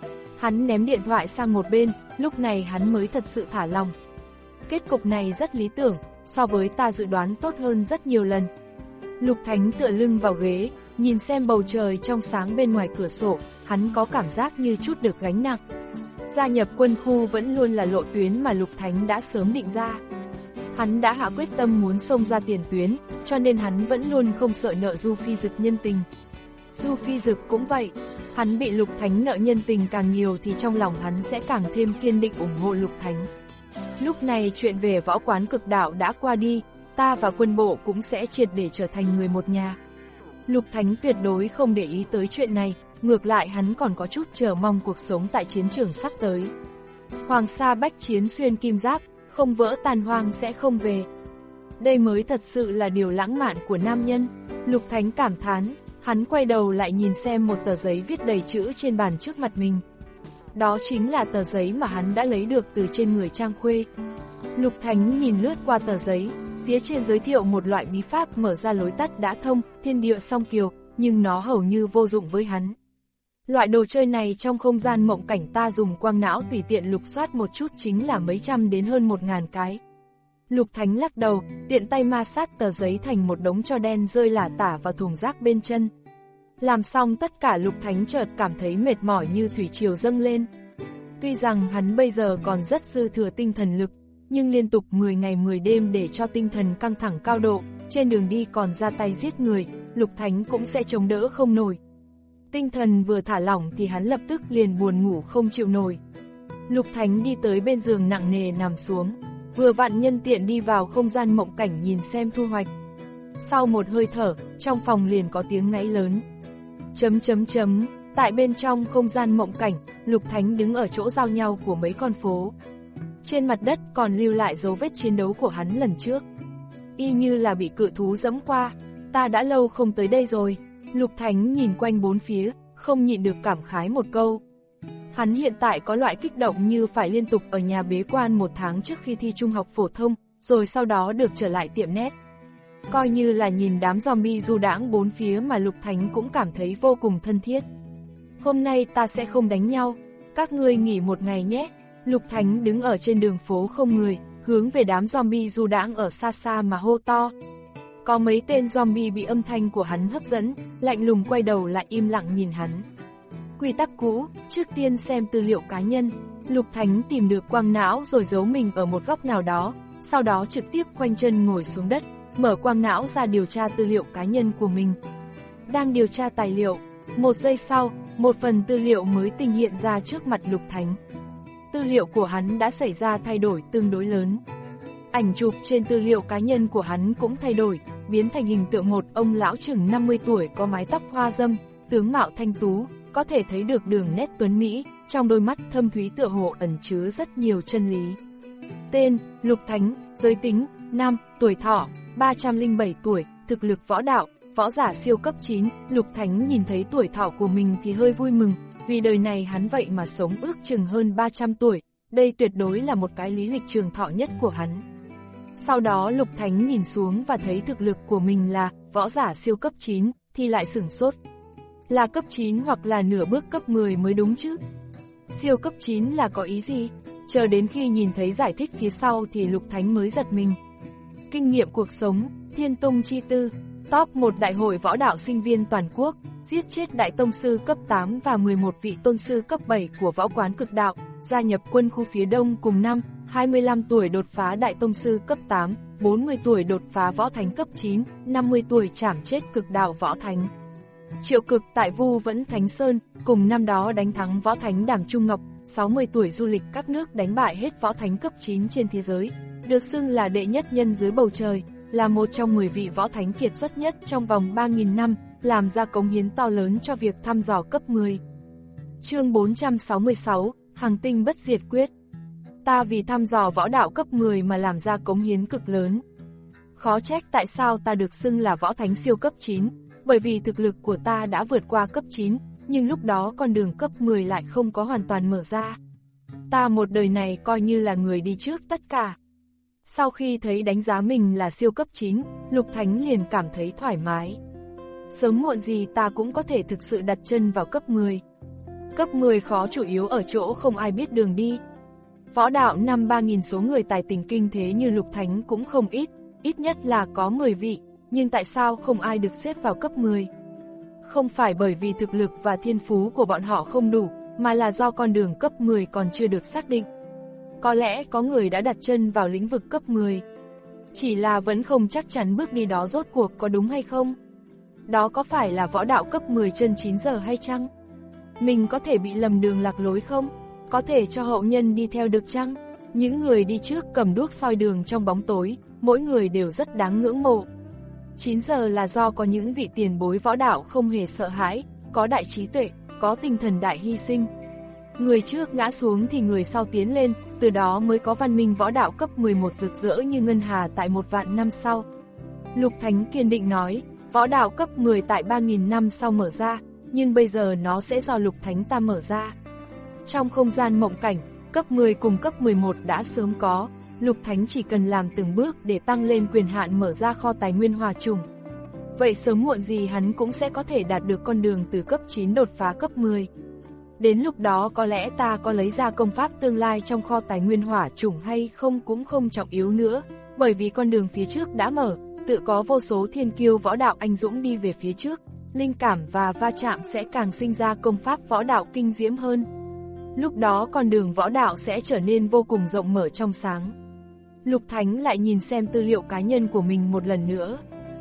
Hắn ném điện thoại sang một bên, lúc này hắn mới thật sự thả lòng. Kết cục này rất lý tưởng, so với ta dự đoán tốt hơn rất nhiều lần. Lục Thánh tựa lưng vào ghế, nhìn xem bầu trời trong sáng bên ngoài cửa sổ, hắn có cảm giác như chút được gánh nặng. Gia nhập quân khu vẫn luôn là lộ tuyến mà Lục Thánh đã sớm định ra. Hắn đã hạ quyết tâm muốn xông ra tiền tuyến, cho nên hắn vẫn luôn không sợ nợ Du Phi Dực nhân tình. Du Phi Dực cũng vậy, hắn bị Lục Thánh nợ nhân tình càng nhiều thì trong lòng hắn sẽ càng thêm kiên định ủng hộ Lục Thánh. Lúc này chuyện về võ quán cực đạo đã qua đi, ta và quân bộ cũng sẽ triệt để trở thành người một nhà. Lục Thánh tuyệt đối không để ý tới chuyện này, ngược lại hắn còn có chút chờ mong cuộc sống tại chiến trường sắp tới. Hoàng sa bách chiến xuyên kim giáp, không vỡ tàn hoang sẽ không về. Đây mới thật sự là điều lãng mạn của nam nhân. Lục Thánh cảm thán, hắn quay đầu lại nhìn xem một tờ giấy viết đầy chữ trên bàn trước mặt mình. Đó chính là tờ giấy mà hắn đã lấy được từ trên người Trang Khuê. Lục Thánh nhìn lướt qua tờ giấy, phía trên giới thiệu một loại bí pháp mở ra lối tắt đã thông, thiên địa song kiều, nhưng nó hầu như vô dụng với hắn. Loại đồ chơi này trong không gian mộng cảnh ta dùng quang não tùy tiện lục soát một chút chính là mấy trăm đến hơn một ngàn cái. Lục Thánh lắc đầu, tiện tay ma sát tờ giấy thành một đống tro đen rơi lả tả vào thùng rác bên chân. Làm xong tất cả Lục Thánh chợt cảm thấy mệt mỏi như thủy triều dâng lên. Tuy rằng hắn bây giờ còn rất dư thừa tinh thần lực, nhưng liên tục mười ngày mười đêm để cho tinh thần căng thẳng cao độ, trên đường đi còn ra tay giết người, Lục Thánh cũng sẽ chống đỡ không nổi. Tinh thần vừa thả lỏng thì hắn lập tức liền buồn ngủ không chịu nổi. Lục Thánh đi tới bên giường nặng nề nằm xuống, vừa vặn nhân tiện đi vào không gian mộng cảnh nhìn xem thu hoạch. Sau một hơi thở, trong phòng liền có tiếng ngáy lớn. Chấm chấm chấm, tại bên trong không gian mộng cảnh, Lục Thánh đứng ở chỗ giao nhau của mấy con phố. Trên mặt đất còn lưu lại dấu vết chiến đấu của hắn lần trước. Y như là bị cự thú dẫm qua, ta đã lâu không tới đây rồi. Lục Thánh nhìn quanh bốn phía, không nhịn được cảm khái một câu. Hắn hiện tại có loại kích động như phải liên tục ở nhà bế quan một tháng trước khi thi trung học phổ thông, rồi sau đó được trở lại tiệm net. Coi như là nhìn đám zombie du đãng bốn phía mà Lục Thánh cũng cảm thấy vô cùng thân thiết. Hôm nay ta sẽ không đánh nhau, các ngươi nghỉ một ngày nhé. Lục Thánh đứng ở trên đường phố không người, hướng về đám zombie du đãng ở xa xa mà hô to. Có mấy tên zombie bị âm thanh của hắn hấp dẫn, lạnh lùng quay đầu lại im lặng nhìn hắn. Quy tắc cũ, trước tiên xem tư liệu cá nhân. Lục Thánh tìm được quang não rồi giấu mình ở một góc nào đó, sau đó trực tiếp khoanh chân ngồi xuống đất, mở quang não ra điều tra tư liệu cá nhân của mình. Đang điều tra tài liệu, một giây sau, một phần tư liệu mới tinh hiện ra trước mặt Lục Thánh. Tư liệu của hắn đã xảy ra thay đổi tương đối lớn. Ảnh chụp trên tư liệu cá nhân của hắn cũng thay đổi, biến thành hình tượng một ông lão chừng năm mươi tuổi có mái tóc hoa râm, tướng mạo thanh tú, có thể thấy được đường nét tuấn mỹ, trong đôi mắt thâm thúy tựa hồ ẩn chứa rất nhiều chân lý. Tên, Lục Thánh, giới tính, nam, tuổi thọ, ba trăm lẻ bảy tuổi, thực lực võ đạo, võ giả siêu cấp chín. Lục Thánh nhìn thấy tuổi thọ của mình thì hơi vui mừng, vì đời này hắn vậy mà sống ước chừng hơn ba trăm tuổi, đây tuyệt đối là một cái lý lịch trường thọ nhất của hắn. Sau đó Lục Thánh nhìn xuống và thấy thực lực của mình là võ giả siêu cấp chín, thì lại sửng sốt. Là cấp chín hoặc là nửa bước cấp mười mới đúng chứ? Siêu cấp chín là có ý gì? Chờ đến khi nhìn thấy giải thích phía sau thì Lục Thánh mới giật mình. Kinh nghiệm cuộc sống, Thiên Tung chi tư, top một đại hội võ đạo sinh viên toàn quốc, giết chết đại tông sư cấp tám và mười một vị tôn sư cấp bảy của võ quán cực đạo, gia nhập quân khu phía đông cùng năm, hai mươi lăm tuổi đột phá đại tông sư cấp tám, bốn mươi tuổi đột phá võ thánh cấp chín, năm mươi tuổi trảm chết cực đạo võ thánh. Triệu Cực tại Vu Vẫn Thánh Sơn, cùng năm đó đánh thắng võ thánh Đàm Trung Ngọc, sáu mươi tuổi du lịch các nước đánh bại hết võ thánh cấp chín trên thế giới, được xưng là đệ nhất nhân dưới bầu trời, là một trong mười vị võ thánh kiệt xuất nhất trong vòng ba nghìn năm, làm ra cống hiến to lớn cho việc thăm dò cấp mười. Chương bốn trăm sáu mươi sáu, Hằng Tinh Bất Diệt Quyết. Ta vì thăm dò võ đạo cấp mười mà làm ra cống hiến cực lớn. Khó trách tại sao ta được xưng là võ thánh siêu cấp chín, bởi vì thực lực của ta đã vượt qua cấp chín, nhưng lúc đó con đường cấp mười lại không có hoàn toàn mở ra. Ta một đời này coi như là người đi trước tất cả. Sau khi thấy đánh giá mình là siêu cấp chín, Lục Thánh liền cảm thấy thoải mái. Sớm muộn gì ta cũng có thể thực sự đặt chân vào cấp mười. Cấp mười khó chủ yếu ở chỗ không ai biết đường đi. Võ đạo năm ba nghìn số người tài tình kinh thế như Lục Thánh cũng không ít, ít nhất là có mười vị, nhưng tại sao không ai được xếp vào cấp mười? Không phải bởi vì thực lực và thiên phú của bọn họ không đủ, mà là do con đường cấp mười còn chưa được xác định. Có lẽ có người đã đặt chân vào lĩnh vực cấp mười, chỉ là vẫn không chắc chắn bước đi đó rốt cuộc có đúng hay không. Đó có phải là võ đạo cấp mười chân chín giờ hay chăng? Mình có thể bị lầm đường lạc lối không? Có thể cho hậu nhân đi theo được chăng? Những người đi trước cầm đuốc soi đường trong bóng tối, mỗi người đều rất đáng ngưỡng mộ. chín giờ là do có những vị tiền bối võ đạo không hề sợ hãi, có đại trí tuệ, có tinh thần đại hy sinh. Người trước ngã xuống thì người sau tiến lên, từ đó mới có văn minh võ đạo cấp mười một rực rỡ như ngân hà tại một vạn năm sau. Lục Thánh kiên định nói, võ đạo cấp mười tại ba nghìn năm sau mở ra, nhưng bây giờ nó sẽ do Lục Thánh ta mở ra. Trong không gian mộng cảnh, cấp mười cùng cấp mười một đã sớm có, Lục Thánh chỉ cần làm từng bước để tăng lên quyền hạn mở ra kho tài nguyên hòa trùng. Vậy sớm muộn gì hắn cũng sẽ có thể đạt được con đường từ cấp chín đột phá cấp mười. Đến lúc đó có lẽ ta có lấy ra công pháp tương lai trong kho tài nguyên hỏa chủng hay không cũng không trọng yếu nữa, bởi vì con đường phía trước đã mở, tự có vô số thiên kiêu võ đạo anh dũng đi về phía trước, linh cảm và va chạm sẽ càng sinh ra công pháp võ đạo kinh diễm hơn. Lúc đó con đường võ đạo sẽ trở nên vô cùng rộng mở trong sáng. Lục Thánh lại nhìn xem tư liệu cá nhân của mình một lần nữa.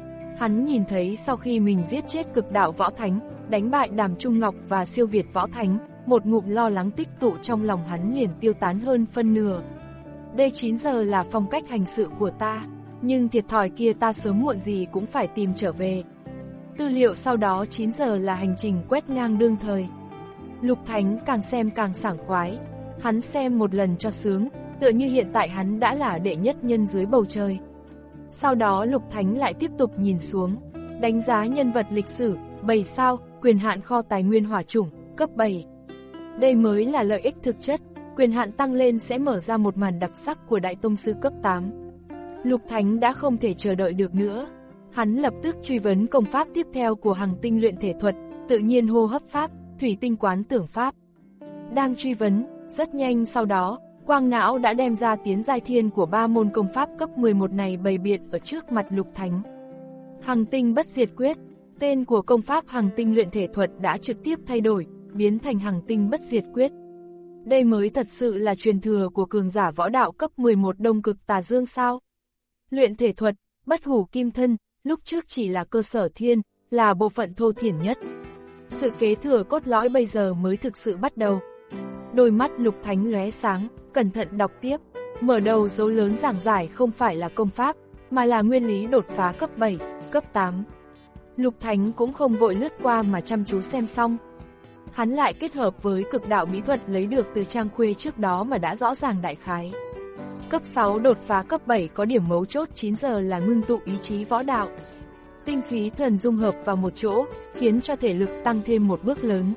Hắn nhìn thấy sau khi mình giết chết cực đạo võ thánh, đánh bại Đàm Trung Ngọc và siêu việt võ thánh, một ngụm lo lắng tích tụ trong lòng hắn liền tiêu tán hơn phân nửa. Đây chín giờ là phong cách hành sự của ta, nhưng thiệt thòi kia ta sớm muộn gì cũng phải tìm trở về. Tư liệu sau đó chín giờ là hành trình quét ngang đương thời. Lục Thánh càng xem càng sảng khoái, hắn xem một lần cho sướng, tựa như hiện tại hắn đã là đệ nhất nhân dưới bầu trời. Sau đó Lục Thánh lại tiếp tục nhìn xuống, đánh giá nhân vật lịch sử, bảy sao, quyền hạn kho tài nguyên hỏa chủng, cấp bảy. Đây mới là lợi ích thực chất, quyền hạn tăng lên sẽ mở ra một màn đặc sắc của đại tông sư cấp tám. Lục Thánh đã không thể chờ đợi được nữa, hắn lập tức truy vấn công pháp tiếp theo của Hằng Tinh luyện thể thuật, tự nhiên hô hấp pháp, thủy tinh quán tưởng pháp. Đang truy vấn, rất nhanh sau đó, quang não đã đem ra tiến giai thiên của ba môn công pháp cấp mười một này bày biện ở trước mặt Lục Thánh. Hằng Tinh Bất Diệt Quyết, tên của công pháp Hằng Tinh luyện thể thuật đã trực tiếp thay đổi, biến thành Hằng Tinh Bất Diệt Quyết. Đây mới thật sự là truyền thừa của cường giả võ đạo cấp mười một Đông Cực Tà Dương sao? Luyện thể thuật, bất hủ kim thân, lúc trước chỉ là cơ sở thiên, là bộ phận thô thiển nhất. Sự kế thừa cốt lõi bây giờ mới thực sự bắt đầu. Đôi mắt Lục Thánh lóe sáng, cẩn thận đọc tiếp, mở đầu dấu lớn giảng giải không phải là công pháp, mà là nguyên lý đột phá cấp bảy, cấp tám. Lục Thánh cũng không vội lướt qua mà chăm chú xem xong. Hắn lại kết hợp với cực đạo bí thuật lấy được từ Trang Khuê trước đó mà đã rõ ràng đại khái. Cấp sáu đột phá cấp bảy có điểm mấu chốt chín giờ là ngưng tụ ý chí võ đạo. Tinh khí thần dung hợp vào một chỗ, khiến cho thể lực tăng thêm một bước lớn.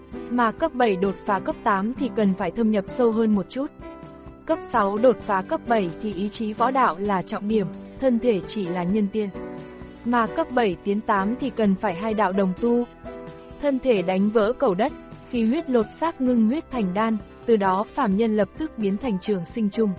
Mà cấp bảy đột phá cấp tám thì cần phải thâm nhập sâu hơn một chút. Cấp sáu đột phá cấp bảy thì ý chí võ đạo là trọng điểm, thân thể chỉ là nhân tiện. Mà cấp bảy tiến tám thì cần phải hai đạo đồng tu. Thân thể đánh vỡ cầu đất, khí huyết lột xác ngưng huyết thành đan, từ đó phàm nhân lập tức biến thành trường sinh chung.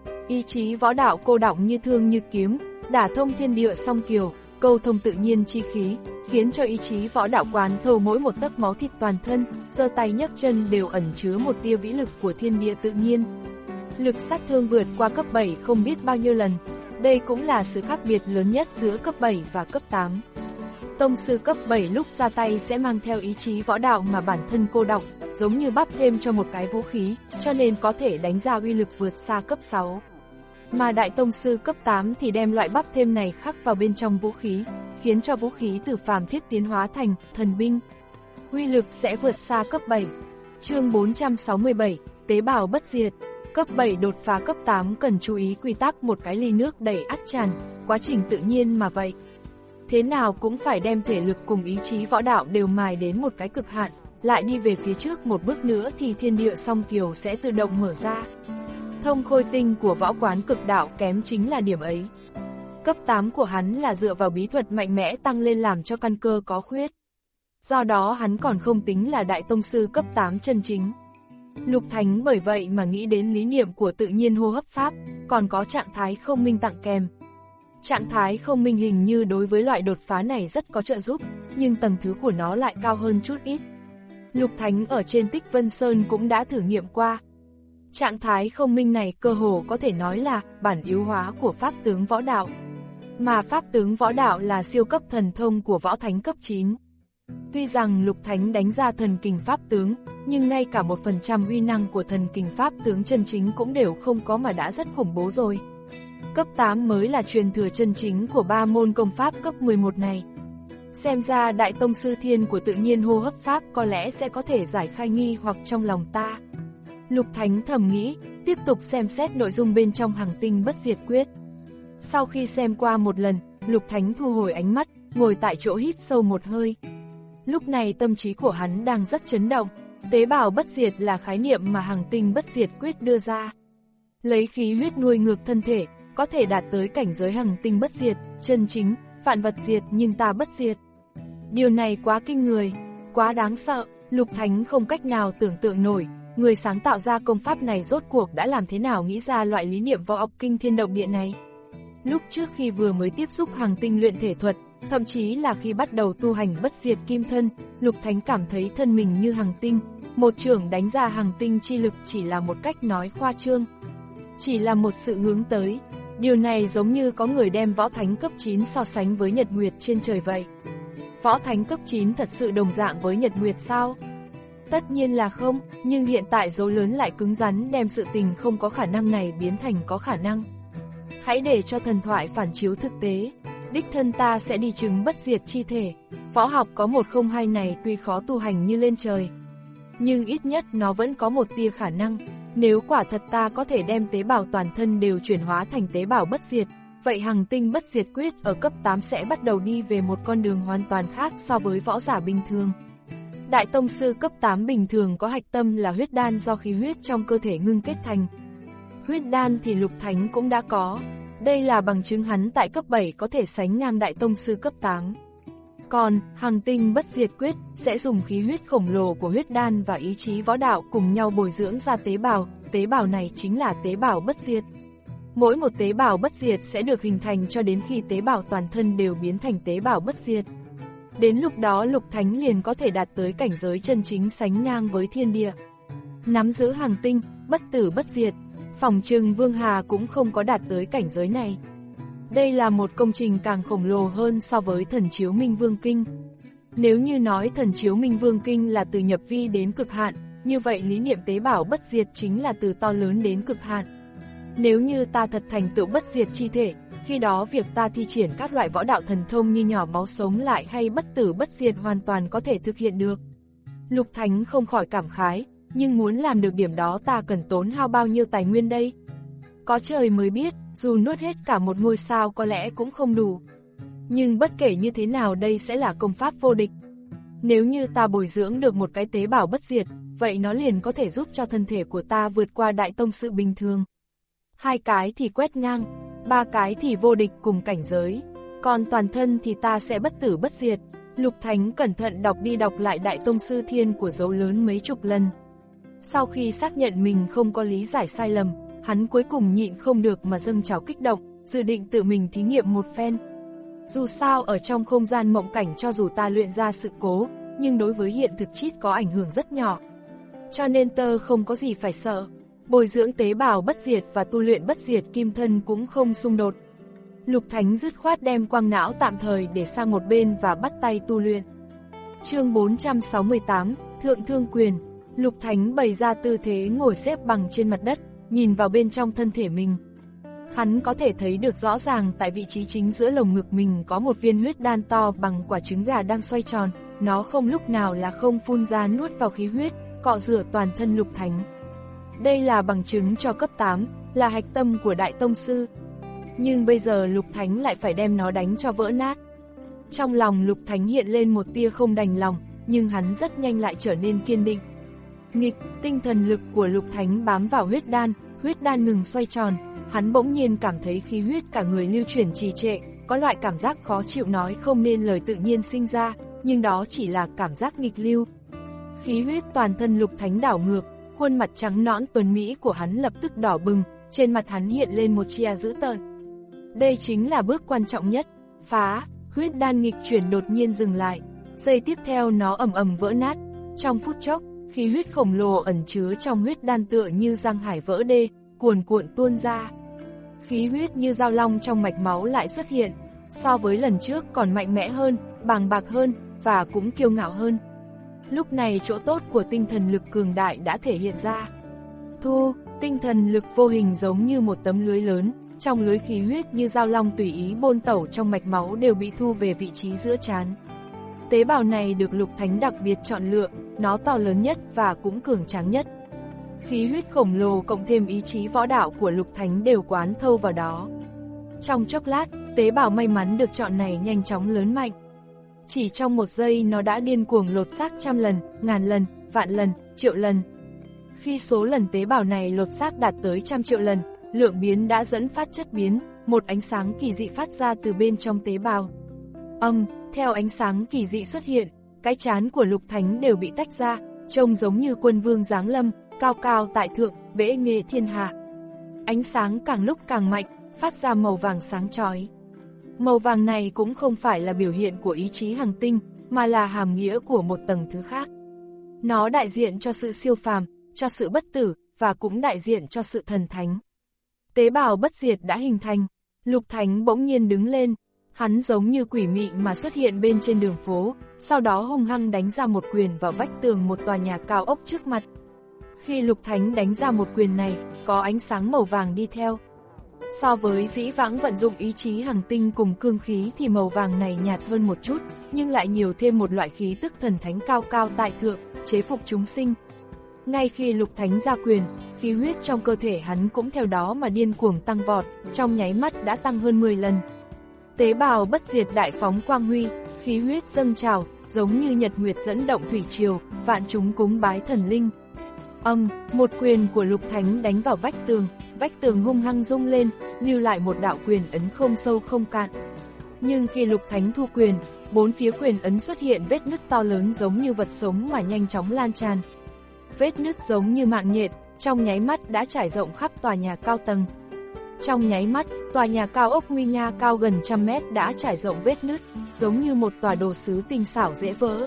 Ý chí võ đạo cô đọng như thương như kiếm, đả thông thiên địa song kiều, câu thông tự nhiên chi khí, khiến cho ý chí võ đạo quán thâu mỗi một tấc máu thịt toàn thân, giơ tay nhấc chân đều ẩn chứa một tia vĩ lực của thiên địa tự nhiên. Lực sát thương vượt qua cấp bảy không biết bao nhiêu lần, đây cũng là sự khác biệt lớn nhất giữa cấp bảy và cấp tám. Tông sư cấp bảy lúc ra tay sẽ mang theo ý chí võ đạo mà bản thân cô đọng, giống như bắp thêm cho một cái vũ khí, cho nên có thể đánh ra uy lực vượt xa cấp sáu. Mà đại tông sư cấp tám thì đem loại bắp thêm này khắc vào bên trong vũ khí, khiến cho vũ khí từ phàm thiết tiến hóa thành thần binh. Uy lực sẽ vượt xa cấp bảy. Chương bốn trăm sáu mươi bảy, tế bào bất diệt. Cấp bảy đột phá cấp tám cần chú ý quy tắc một cái ly nước đầy ắt tràn, quá trình tự nhiên mà vậy. Thế nào cũng phải đem thể lực cùng ý chí võ đạo đều mài đến một cái cực hạn, lại đi về phía trước một bước nữa thì thiên địa song kiều sẽ tự động mở ra. Thông khôi tinh của võ quán cực đạo kém chính là điểm ấy. Cấp tám của hắn là dựa vào bí thuật mạnh mẽ tăng lên làm cho căn cơ có khuyết. Do đó hắn còn không tính là đại tông sư cấp tám chân chính. Lục Thánh bởi vậy mà nghĩ đến lý niệm của tự nhiên hô hấp pháp, còn có trạng thái không minh tặng kèm. Trạng thái không minh hình như đối với loại đột phá này rất có trợ giúp, nhưng tầng thứ của nó lại cao hơn chút ít. Lục Thánh ở trên Tích Vân Sơn cũng đã thử nghiệm qua. Trạng thái không minh này cơ hồ có thể nói là bản yếu hóa của pháp tướng võ đạo. Mà pháp tướng võ đạo là siêu cấp thần thông của võ thánh cấp chín. Tuy rằng Lục Thánh đánh ra thần kình pháp tướng, nhưng ngay cả một phần trăm uy năng của thần kình pháp tướng chân chính cũng đều không có mà đã rất khủng bố rồi. Cấp tám mới là truyền thừa chân chính của ba môn công pháp cấp mười một này. Xem ra đại tông sư thiên của tự nhiên hô hấp pháp có lẽ sẽ có thể giải khai nghi hoặc trong lòng ta. Lục Thánh thầm nghĩ, tiếp tục xem xét nội dung bên trong Hằng Tinh Bất Diệt Quyết. Sau khi xem qua một lần, Lục Thánh thu hồi ánh mắt, ngồi tại chỗ hít sâu một hơi. Lúc này tâm trí của hắn đang rất chấn động, tế bào bất diệt là khái niệm mà Hằng Tinh Bất Diệt Quyết đưa ra. Lấy khí huyết nuôi ngược thân thể, có thể đạt tới cảnh giới Hằng Tinh Bất Diệt, chân chính, vạn vật diệt nhưng ta bất diệt. Điều này quá kinh người, quá đáng sợ, Lục Thánh không cách nào tưởng tượng nổi, người sáng tạo ra công pháp này rốt cuộc đã làm thế nào nghĩ ra loại lý niệm võ học kinh thiên động địa này. Lúc trước khi vừa mới tiếp xúc Hằng Tinh luyện thể thuật, thậm chí là khi bắt đầu tu hành bất diệt kim thân, Lục Thánh cảm thấy thân mình như Hằng Tinh, một chưởng đánh ra Hằng Tinh chi lực chỉ là một cách nói khoa trương, chỉ là một sự hướng tới. Điều này giống như có người đem võ thánh cấp chín so sánh với nhật nguyệt trên trời vậy. Võ thánh cấp chín thật sự đồng dạng với nhật nguyệt sao? Tất nhiên là không, nhưng hiện tại dấu lớn lại cứng rắn đem sự tình không có khả năng này biến thành có khả năng. Hãy để cho thần thoại phản chiếu thực tế, đích thân ta sẽ đi chứng bất diệt chi thể. Võ học có một không hai này tuy khó tu hành như lên trời, nhưng ít nhất nó vẫn có một tia khả năng. Nếu quả thật ta có thể đem tế bào toàn thân đều chuyển hóa thành tế bào bất diệt, vậy Hằng Tinh Bất Diệt Quyết ở cấp tám sẽ bắt đầu đi về một con đường hoàn toàn khác so với võ giả bình thường. Đại tông sư cấp tám bình thường có hạch tâm là huyết đan do khí huyết trong cơ thể ngưng kết thành. Huyết đan thì Lục Thánh cũng đã có, đây là bằng chứng hắn tại cấp bảy có thể sánh ngang đại tông sư cấp tám. Còn Hằng Tinh Bất Diệt Quyết sẽ dùng khí huyết khổng lồ của huyết đan và ý chí võ đạo cùng nhau bồi dưỡng ra tế bào, tế bào này chính là tế bào bất diệt. Mỗi một tế bào bất diệt sẽ được hình thành cho đến khi tế bào toàn thân đều biến thành tế bào bất diệt. Đến lúc đó Lục Thánh liền có thể đạt tới cảnh giới chân chính sánh ngang với thiên địa. Nắm giữ Hằng Tinh, bất tử bất diệt, phỏng chừng Vương Hà cũng không có đạt tới cảnh giới này. Đây là một công trình càng khổng lồ hơn so với Thần Chiếu Minh Vương Kinh. Nếu như nói Thần Chiếu Minh Vương Kinh là từ nhập vi đến cực hạn, như vậy lý niệm tế bào bất diệt chính là từ to lớn đến cực hạn. Nếu như ta thật thành tựu bất diệt chi thể, khi đó việc ta thi triển các loại võ đạo thần thông như nhỏ máu sống lại hay bất tử bất diệt hoàn toàn có thể thực hiện được. Lục Thánh không khỏi cảm khái, nhưng muốn làm được điểm đó ta cần tốn hao bao nhiêu tài nguyên đây? Có trời mới biết, dù nuốt hết cả một ngôi sao có lẽ cũng không đủ. Nhưng bất kể như thế nào đây sẽ là công pháp vô địch. Nếu như ta bồi dưỡng được một cái tế bào bất diệt, vậy nó liền có thể giúp cho thân thể của ta vượt qua đại tông sư bình thường. Hai cái thì quét ngang, ba cái thì vô địch cùng cảnh giới, còn toàn thân thì ta sẽ bất tử bất diệt. Lục Thánh cẩn thận đọc đi đọc lại đại tông sư thiên của dấu lớn mấy chục lần. Sau khi xác nhận mình không có lý giải sai lầm, hắn cuối cùng nhịn không được mà dâng trào kích động, dự định tự mình thí nghiệm một phen. Dù sao ở trong không gian mộng cảnh cho dù ta luyện ra sự cố, nhưng đối với hiện thực chít có ảnh hưởng rất nhỏ. Cho nên tơ không có gì phải sợ, bồi dưỡng tế bào bất diệt và tu luyện bất diệt kim thân cũng không xung đột. Lục Thánh dứt khoát đem quang não tạm thời để sang một bên và bắt tay tu luyện. Chương bốn trăm sáu mươi tám, Thượng Thương Quyền. Lục Thánh bày ra tư thế ngồi xếp bằng trên mặt đất, nhìn vào bên trong thân thể mình. Hắn có thể thấy được rõ ràng tại vị trí chính giữa lồng ngực mình có một viên huyết đan to bằng quả trứng gà đang xoay tròn, nó không lúc nào là không phun ra nuốt vào khí huyết, cọ rửa toàn thân Lục Thánh. Đây là bằng chứng cho cấp tám, là hạch tâm của Đại Tông Sư. Nhưng bây giờ Lục Thánh lại phải đem nó đánh cho vỡ nát. Trong lòng Lục Thánh hiện lên một tia không đành lòng, nhưng hắn rất nhanh lại trở nên kiên định. Nghịch, tinh thần lực của Lục Thánh bám vào huyết đan, huyết đan ngừng xoay tròn, hắn bỗng nhiên cảm thấy khí huyết cả người lưu chuyển trì trệ, có loại cảm giác khó chịu nói không nên lời tự nhiên sinh ra, nhưng đó chỉ là cảm giác nghịch lưu. Khí huyết toàn thân Lục Thánh đảo ngược, khuôn mặt trắng nõn tuấn mỹ của hắn lập tức đỏ bừng, trên mặt hắn hiện lên một chia dữ tợn. Đây chính là bước quan trọng nhất, phá, huyết đan nghịch chuyển đột nhiên dừng lại, giây tiếp theo nó ầm ầm vỡ nát. Trong phút chốc, khí huyết khổng lồ ẩn chứa trong huyết đan tựa như giang hải vỡ đê, cuồn cuộn tuôn ra. Khí huyết như dao long trong mạch máu lại xuất hiện, so với lần trước còn mạnh mẽ hơn, bàng bạc hơn, và cũng kiêu ngạo hơn. Lúc này chỗ tốt của tinh thần lực cường đại đã thể hiện ra. Thu, tinh thần lực vô hình giống như một tấm lưới lớn, trong lưới khí huyết như dao long tùy ý bôn tẩu trong mạch máu đều bị thu về vị trí giữa trán. Tế bào này được Lục Thánh đặc biệt chọn lựa, nó to lớn nhất và cũng cường tráng nhất. Khí huyết khổng lồ cộng thêm ý chí võ đạo của Lục Thánh đều quán thâu vào đó. Trong chốc lát, tế bào may mắn được chọn này nhanh chóng lớn mạnh. Chỉ trong một giây nó đã điên cuồng lột xác trăm lần, ngàn lần, vạn lần, triệu lần. Khi số lần tế bào này lột xác đạt tới trăm triệu lần, lượng biến đã dẫn phát chất biến, một ánh sáng kỳ dị phát ra từ bên trong tế bào. Âm, theo ánh sáng kỳ dị xuất hiện, cái trán của Lục Thánh đều bị tách ra, trông giống như quân vương giáng lâm, cao cao tại thượng, bệ nghệ thiên hạ. Ánh sáng càng lúc càng mạnh, phát ra màu vàng sáng chói. Màu vàng này cũng không phải là biểu hiện của ý chí hằng tinh, mà là hàm nghĩa của một tầng thứ khác. Nó đại diện cho sự siêu phàm, cho sự bất tử, và cũng đại diện cho sự thần thánh. Tế bào bất diệt đã hình thành, Lục Thánh bỗng nhiên đứng lên, hắn giống như quỷ mị mà xuất hiện bên trên đường phố, sau đó hung hăng đánh ra một quyền vào vách tường một tòa nhà cao ốc trước mặt. Khi Lục Thánh đánh ra một quyền này, có ánh sáng màu vàng đi theo. So với dĩ vãng vận dụng ý chí hằng tinh cùng cương khí thì màu vàng này nhạt hơn một chút, nhưng lại nhiều thêm một loại khí tức thần thánh cao cao tại thượng, chế phục chúng sinh. Ngay khi Lục Thánh ra quyền, khí huyết trong cơ thể hắn cũng theo đó mà điên cuồng tăng vọt, trong nháy mắt đã tăng hơn mười lần. Tế bào bất diệt đại phóng quang huy, khí huyết dâng trào, giống như nhật nguyệt dẫn động thủy triều, vạn chúng cúng bái thần linh. Âm, một quyền của Lục Thánh đánh vào vách tường, vách tường hung hăng rung lên, lưu lại một đạo quyền ấn không sâu không cạn. Nhưng khi Lục Thánh thu quyền, bốn phía quyền ấn xuất hiện vết nứt to lớn giống như vật sống mà nhanh chóng lan tràn. Vết nứt giống như mạng nhện, trong nháy mắt đã trải rộng khắp tòa nhà cao tầng. Trong nháy mắt, tòa nhà cao ốc nguy nga cao gần trăm mét đã trải rộng vết nứt, giống như một tòa đồ sứ tinh xảo dễ vỡ.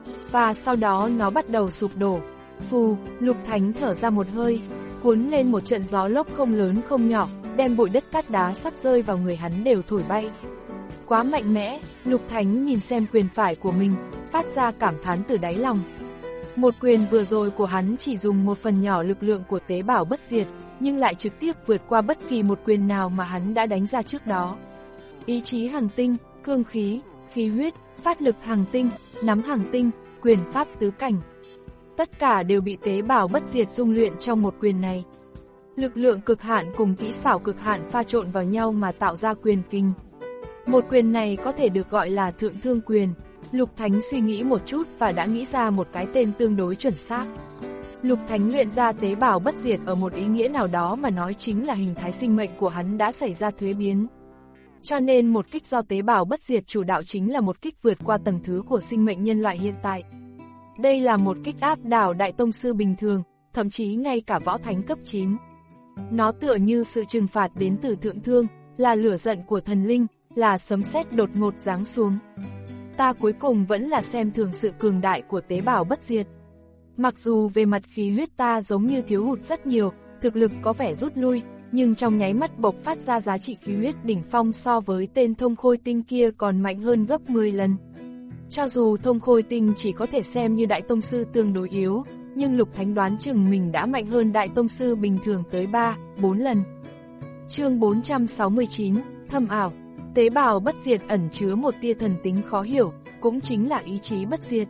Và sau đó nó bắt đầu sụp đổ. Phù, Lục Thánh thở ra một hơi, cuốn lên một trận gió lốc không lớn không nhỏ, đem bụi đất cát đá sắp rơi vào người hắn đều thổi bay. Quá mạnh mẽ, Lục Thánh nhìn xem quyền phải của mình, phát ra cảm thán từ đáy lòng. Một quyền vừa rồi của hắn chỉ dùng một phần nhỏ lực lượng của tế bào bất diệt, nhưng lại trực tiếp vượt qua bất kỳ một quyền nào mà hắn đã đánh ra trước đó. Ý chí hằng tinh, cương khí, khí huyết, phát lực hằng tinh, nắm hằng tinh, quyền pháp tứ cảnh. Tất cả đều bị tế bào bất diệt dung luyện trong một quyền này. Lực lượng cực hạn cùng kỹ xảo cực hạn pha trộn vào nhau mà tạo ra quyền kinh. Một quyền này có thể được gọi là thượng thương quyền. Lục Thánh suy nghĩ một chút và đã nghĩ ra một cái tên tương đối chuẩn xác. Lục Thánh luyện ra tế bào bất diệt ở một ý nghĩa nào đó mà nói chính là hình thái sinh mệnh của hắn đã xảy ra thuế biến. Cho nên một kích do tế bào bất diệt chủ đạo chính là một kích vượt qua tầng thứ của sinh mệnh nhân loại hiện tại. Đây là một kích áp đảo đại tông sư bình thường, thậm chí ngay cả võ thánh cấp chín. Nó tựa như sự trừng phạt đến từ thượng thương, là lửa giận của thần linh, là sấm sét đột ngột giáng xuống. Ta cuối cùng vẫn là xem thường sự cường đại của tế bào bất diệt. Mặc dù về mặt khí huyết ta giống như thiếu hụt rất nhiều, thực lực có vẻ rút lui, nhưng trong nháy mắt bộc phát ra giá trị khí huyết đỉnh phong so với tên thông khôi tinh kia còn mạnh hơn gấp mười lần. Cho dù thông khôi tinh chỉ có thể xem như đại tông sư tương đối yếu, nhưng Lục Thánh đoán chừng mình đã mạnh hơn đại tông sư bình thường tới ba, bốn lần. Chương bốn trăm sáu mươi chín, thâm ảo. Tế bào bất diệt ẩn chứa một tia thần tính khó hiểu, cũng chính là ý chí bất diệt.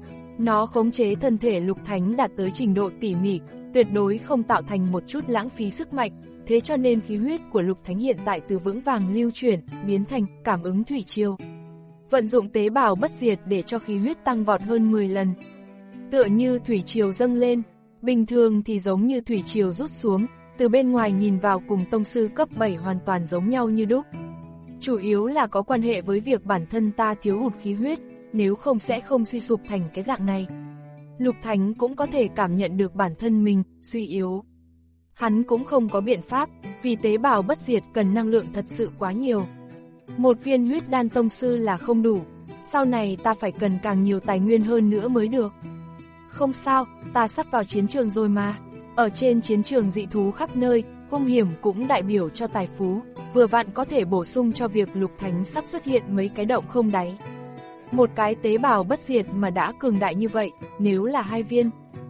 Nó khống chế thân thể Lục Thánh đạt tới trình độ tỉ mỉ, tuyệt đối không tạo thành một chút lãng phí sức mạnh, thế cho nên khí huyết của Lục Thánh hiện tại từ vững vàng lưu chuyển, biến thành cảm ứng thủy triều. Vận dụng tế bào bất diệt để cho khí huyết tăng vọt hơn mười lần. Tựa như thủy triều dâng lên, bình thường thì giống như thủy triều rút xuống, từ bên ngoài nhìn vào cùng tông sư cấp bảy hoàn toàn giống nhau như đúc. Chủ yếu là có quan hệ với việc bản thân ta thiếu hụt khí huyết, nếu không sẽ không suy sụp thành cái dạng này. Lục Thánh cũng có thể cảm nhận được bản thân mình suy yếu. Hắn cũng không có biện pháp, vì tế bào bất diệt cần năng lượng thật sự quá nhiều. Một viên huyết đan tông sư là không đủ, sau này ta phải cần càng nhiều tài nguyên hơn nữa mới được. Không sao, ta sắp vào chiến trường rồi mà. Ở trên chiến trường dị thú khắp nơi, hung hiểm cũng đại biểu cho tài phú, vừa vặn có thể bổ sung cho việc Lục Thánh sắp xuất hiện mấy cái động không đáy. Một cái tế bào bất diệt mà đã cường đại như vậy, nếu là hai viên,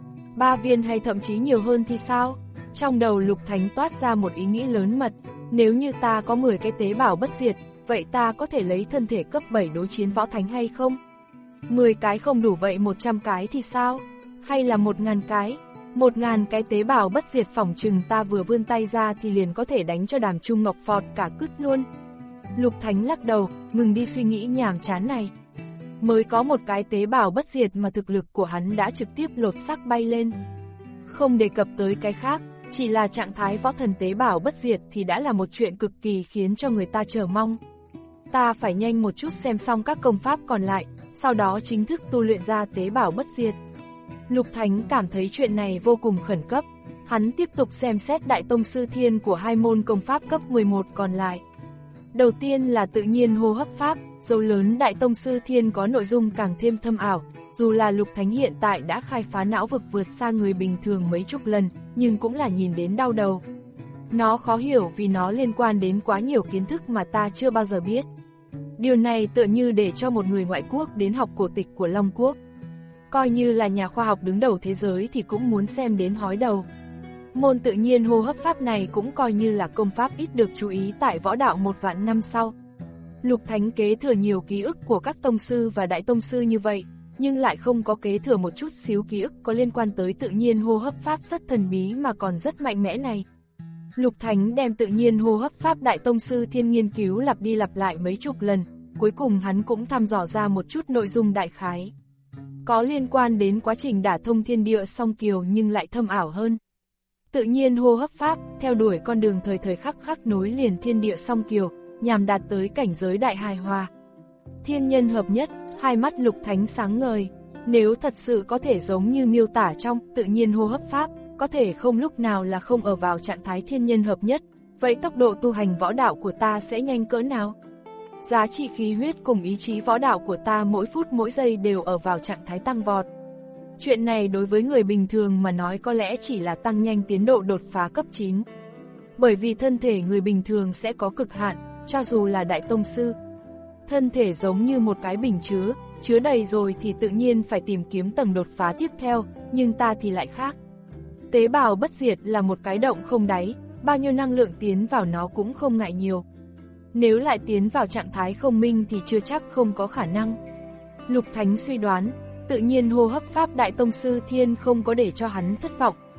ba viên hay thậm chí nhiều hơn thì sao? Trong đầu Lục Thánh toát ra một ý nghĩ lớn mật, nếu như ta có mười cái tế bào bất diệt, vậy ta có thể lấy thân thể cấp bảy đối chiến võ thánh hay không? mười cái không đủ vậy một trăm cái thì sao? Hay là một ngàn cái? một ngàn cái tế bào bất diệt phỏng chừng ta vừa vươn tay ra thì liền có thể đánh cho Đàm Trung Ngọc phọt cả cứt luôn. Lục Thánh lắc đầu, ngừng đi suy nghĩ nhàm chán này. Mới có một cái tế bào bất diệt mà thực lực của hắn đã trực tiếp lột xác bay lên. Không đề cập tới cái khác, chỉ là trạng thái võ thần tế bào bất diệt thì đã là một chuyện cực kỳ khiến cho người ta chờ mong. Ta phải nhanh một chút xem xong các công pháp còn lại, sau đó chính thức tu luyện ra tế bào bất diệt. Lục Thánh cảm thấy chuyện này vô cùng khẩn cấp, hắn tiếp tục xem xét đại tông sư thiên của hai môn công pháp cấp mười một còn lại. Đầu tiên là tự nhiên hô hấp pháp, dấu lớn đại tông sư thiên có nội dung càng thêm thâm ảo, dù là Lục Thánh hiện tại đã khai phá não vực vượt xa người bình thường mấy chục lần, nhưng cũng là nhìn đến đau đầu. Nó khó hiểu vì nó liên quan đến quá nhiều kiến thức mà ta chưa bao giờ biết. Điều này tựa như để cho một người ngoại quốc đến học cổ tịch của Long Quốc. Coi như là nhà khoa học đứng đầu thế giới thì cũng muốn xem đến hói đầu. Môn tự nhiên hô hấp pháp này cũng coi như là công pháp ít được chú ý tại võ đạo một vạn năm sau. Lục Thánh kế thừa nhiều ký ức của các tông sư và đại tông sư như vậy, nhưng lại không có kế thừa một chút xíu ký ức có liên quan tới tự nhiên hô hấp pháp rất thần bí mà còn rất mạnh mẽ này. Lục Thánh đem tự nhiên hô hấp pháp đại tông sư thiên nghiên cứu lặp đi lặp lại mấy chục lần, cuối cùng hắn cũng thăm dò ra một chút nội dung đại khái. Có liên quan đến quá trình đả thông thiên địa song kiều nhưng lại thâm ảo hơn. Tự nhiên hô hấp pháp, theo đuổi con đường thời thời khắc khắc nối liền thiên địa song kiều, nhằm đạt tới cảnh giới đại hài hòa. Thiên nhân hợp nhất, hai mắt Lục Thánh sáng ngời, nếu thật sự có thể giống như miêu tả trong tự nhiên hô hấp pháp, có thể không lúc nào là không ở vào trạng thái thiên nhân hợp nhất, vậy tốc độ tu hành võ đạo của ta sẽ nhanh cỡ nào? Giá trị khí huyết cùng ý chí võ đạo của ta mỗi phút mỗi giây đều ở vào trạng thái tăng vọt. Chuyện này đối với người bình thường mà nói có lẽ chỉ là tăng nhanh tiến độ đột phá cấp chín. Bởi vì thân thể người bình thường sẽ có cực hạn, cho dù là đại tông sư. Thân thể giống như một cái bình chứa, chứa đầy rồi thì tự nhiên phải tìm kiếm tầng đột phá tiếp theo, nhưng ta thì lại khác. Tế bào bất diệt là một cái động không đáy, bao nhiêu năng lượng tiến vào nó cũng không ngại nhiều. Nếu lại tiến vào trạng thái không minh thì chưa chắc không có khả năng. Lục Thánh suy đoán, tự nhiên hô hấp pháp đại tông sư thiên không có để cho hắn thất vọng,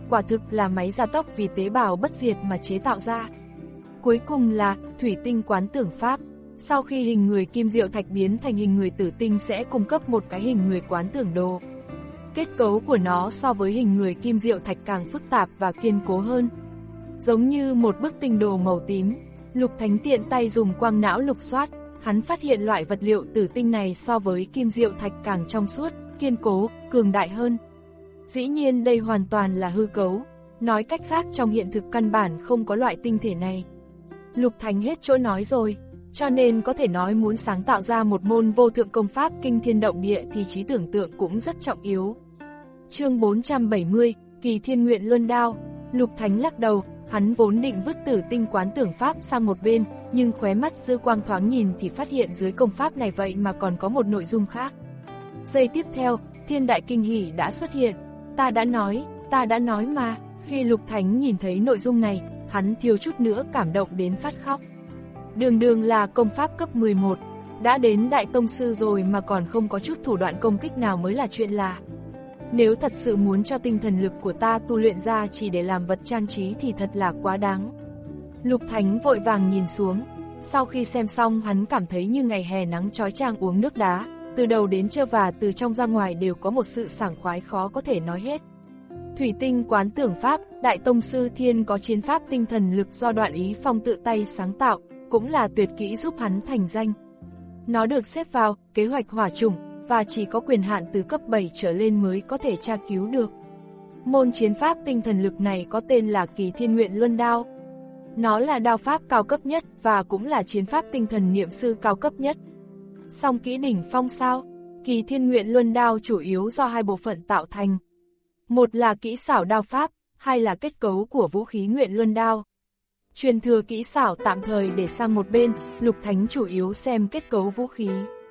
quả thực là máy gia tốc vì tế bào bất diệt mà chế tạo ra. Cuối cùng là thủy tinh quán tưởng pháp. Sau khi hình người kim diệu thạch biến thành hình người tử tinh sẽ cung cấp một cái hình người quán tưởng đồ. Kết cấu của nó so với hình người kim diệu thạch càng phức tạp và kiên cố hơn. Giống như một bức tinh đồ màu tím, Lục Thánh tiện tay dùng quang não lục soát, hắn phát hiện loại vật liệu tử tinh này so với kim diệu thạch càng trong suốt, kiên cố, cường đại hơn. Dĩ nhiên đây hoàn toàn là hư cấu, nói cách khác trong hiện thực căn bản không có loại tinh thể này. Lục Thánh hết chỗ nói rồi, cho nên có thể nói muốn sáng tạo ra một môn vô thượng công pháp kinh thiên động địa thì trí tưởng tượng cũng rất trọng yếu. Chương bốn trăm bảy mươi, Kỳ Thiên Nguyện Luân Đao. Lục Thánh lắc đầu, hắn vốn định vứt tử tinh quán tưởng pháp sang một bên, nhưng khóe mắt dư quang thoáng nhìn thì phát hiện dưới công pháp này vậy mà còn có một nội dung khác. Giây tiếp theo, thiên đại kinh hỉ đã xuất hiện. Ta đã nói, ta đã nói mà. Khi Lục Thánh nhìn thấy nội dung này, hắn thiếu chút nữa cảm động đến phát khóc. Đường đường là công pháp cấp mười một, đã đến đại tông sư rồi mà còn không có chút thủ đoạn công kích nào mới là chuyện lạ. Nếu thật sự muốn cho tinh thần lực của ta tu luyện ra chỉ để làm vật trang trí thì thật là quá đáng. Lục Thánh vội vàng nhìn xuống, sau khi xem xong hắn cảm thấy như ngày hè nắng chói chang uống nước đá, từ đầu đến chân và từ trong ra ngoài đều có một sự sảng khoái khó có thể nói hết. Thủy tinh quán tưởng pháp, đại tông sư thiên có chiến pháp tinh thần lực do Đoạn Ý Phong tự tay sáng tạo, cũng là tuyệt kỹ giúp hắn thành danh. Nó được xếp vào kế hoạch hỏa chủng và chỉ có quyền hạn từ cấp bảy trở lên mới có thể tra cứu được. Môn chiến pháp tinh thần lực này có tên là Kỳ Thiên Nguyện Luân Đao. Nó là đao pháp cao cấp nhất và cũng là chiến pháp tinh thần niệm sư cao cấp nhất. Song kỹ đỉnh phong sao? Kỳ Thiên Nguyện Luân Đao chủ yếu do hai bộ phận tạo thành. Một là kỹ xảo đao pháp, hai là kết cấu của vũ khí Nguyện Luân Đao. Truyền thừa kỹ xảo tạm thời để sang một bên, Lục Thánh chủ yếu xem kết cấu vũ khí.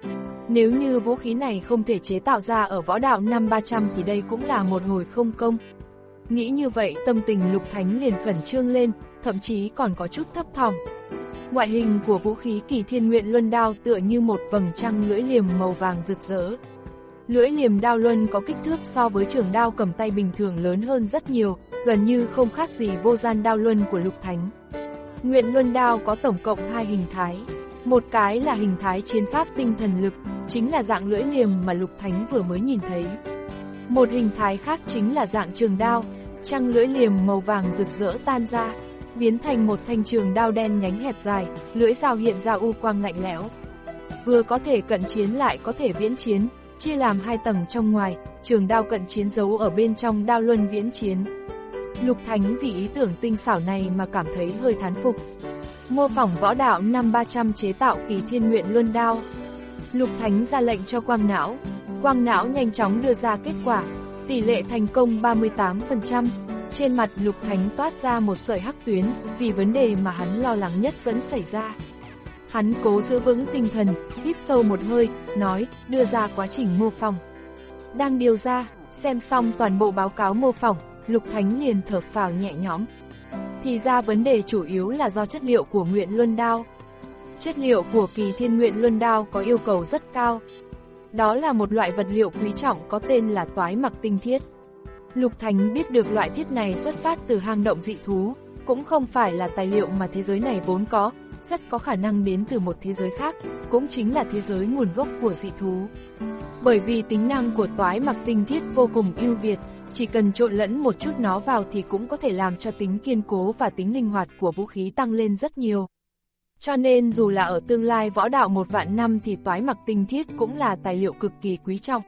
Nếu như vũ khí này không thể chế tạo ra ở võ đạo năm ba trăm thì đây cũng là một hồi không công. Nghĩ như vậy tâm tình Lục Thánh liền khẩn trương lên, thậm chí còn có chút thấp thỏm. Ngoại hình của vũ khí Kỳ Thiên Nguyện Luân Đao tựa như một vầng trăng lưỡi liềm màu vàng rực rỡ. Lưỡi liềm đao luân có kích thước so với trường đao cầm tay bình thường lớn hơn rất nhiều, gần như không khác gì vô gian đao luân của Lục Thánh. Nguyện Luân Đao có tổng cộng hai hình thái. Một cái là hình thái chiến pháp tinh thần lực, chính là dạng lưỡi liềm mà Lục Thánh vừa mới nhìn thấy. Một hình thái khác chính là dạng trường đao, trăng lưỡi liềm màu vàng rực rỡ tan ra, biến thành một thanh trường đao đen nhánh hẹp dài, lưỡi dao hiện ra u quang lạnh lẽo. Vừa có thể cận chiến lại có thể viễn chiến, chia làm hai tầng trong ngoài, trường đao cận chiến giấu ở bên trong đao luân viễn chiến. Lục Thánh vì ý tưởng tinh xảo này mà cảm thấy hơi thán phục. Mô phỏng võ đạo năm ba trăm chế tạo Kỳ Thiên Nguyện Luân Đao. Lục Thánh ra lệnh cho quang não. Quang não nhanh chóng đưa ra kết quả, tỷ lệ thành công ba mươi tám phần trăm. Trên mặt Lục Thánh toát ra một sợi hắc tuyến, vì vấn đề mà hắn lo lắng nhất vẫn xảy ra. Hắn cố giữ vững tinh thần, hít sâu một hơi, nói, đưa ra quá trình mô phỏng. Đang điều ra, xem xong toàn bộ báo cáo mô phỏng, Lục Thánh liền thở phào nhẹ nhõm. Thì ra vấn đề chủ yếu là do chất liệu của Nguyện Luân Đao. Chất liệu của Kỳ Thiên Nguyện Luân Đao có yêu cầu rất cao. Đó là một loại vật liệu quý trọng có tên là toái mặc tinh thiết. Lục Thánh biết được loại thiết này xuất phát từ hang động dị thú, cũng không phải là tài liệu mà thế giới này vốn có, rất có khả năng đến từ một thế giới khác, cũng chính là thế giới nguồn gốc của dị thú. Bởi vì tính năng của toái mặc tinh thiết vô cùng ưu việt, chỉ cần trộn lẫn một chút nó vào thì cũng có thể làm cho tính kiên cố và tính linh hoạt của vũ khí tăng lên rất nhiều. Cho nên dù là ở tương lai võ đạo một vạn năm thì toái mặc tinh thiết cũng là tài liệu cực kỳ quý trọng.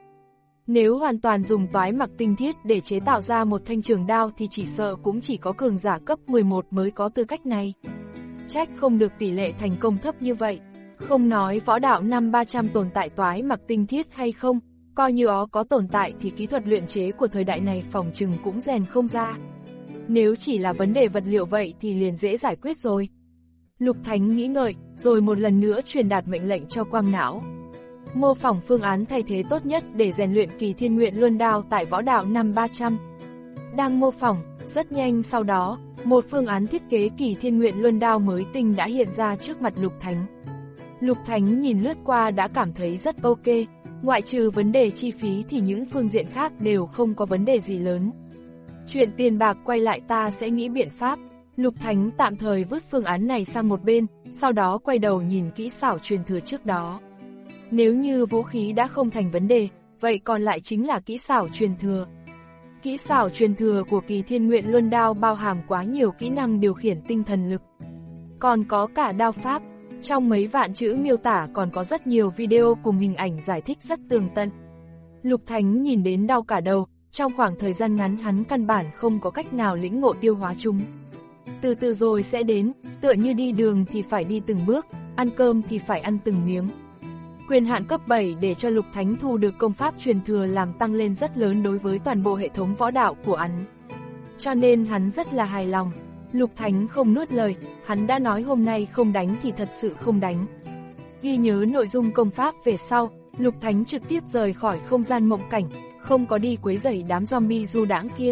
Nếu hoàn toàn dùng toái mặc tinh thiết để chế tạo ra một thanh trường đao thì chỉ sợ cũng chỉ có cường giả cấp mười một mới có tư cách này. Trách không được tỷ lệ thành công thấp như vậy. Không nói võ đạo năm ba trăm tồn tại toái mặc tinh thiết hay không, coi như ó có tồn tại thì kỹ thuật luyện chế của thời đại này phòng chừng cũng rèn không ra. Nếu chỉ là vấn đề vật liệu vậy thì liền dễ giải quyết rồi. Lục Thánh nghĩ ngợi, rồi một lần nữa truyền đạt mệnh lệnh cho quang não. Mô phỏng phương án thay thế tốt nhất để rèn luyện Kỳ Thiên Nguyện Luân Đao tại võ đạo năm ba trăm. Đang mô phỏng, rất nhanh sau đó, một phương án thiết kế Kỳ Thiên Nguyện Luân Đao mới tinh đã hiện ra trước mặt Lục Thánh. Lục Thánh nhìn lướt qua đã cảm thấy rất ok, ngoại trừ vấn đề chi phí thì những phương diện khác đều không có vấn đề gì lớn. Chuyện tiền bạc quay lại ta sẽ nghĩ biện pháp. Lục Thánh tạm thời vứt phương án này sang một bên, sau đó quay đầu nhìn kỹ xảo truyền thừa trước đó. Nếu như vũ khí đã không thành vấn đề, vậy còn lại chính là kỹ xảo truyền thừa. Kỹ xảo truyền thừa của Kỳ Thiên Nguyện Luân Đao bao hàm quá nhiều kỹ năng điều khiển tinh thần lực. Còn có cả đao pháp, trong mấy vạn chữ miêu tả còn có rất nhiều video cùng hình ảnh giải thích rất tường tận. Lục Thánh nhìn đến đau cả đầu, trong khoảng thời gian ngắn hắn căn bản không có cách nào lĩnh ngộ tiêu hóa chúng. Từ từ rồi sẽ đến, tựa như đi đường thì phải đi từng bước, ăn cơm thì phải ăn từng miếng. Quyền hạn cấp bảy để cho Lục Thánh thu được công pháp truyền thừa làm tăng lên rất lớn đối với toàn bộ hệ thống võ đạo của hắn. Cho nên hắn rất là hài lòng. Lục Thánh không nuốt lời, hắn đã nói hôm nay không đánh thì thật sự không đánh. Ghi nhớ nội dung công pháp về sau, Lục Thánh trực tiếp rời khỏi không gian mộng cảnh, không có đi quấy rầy đám zombie du đãng kia.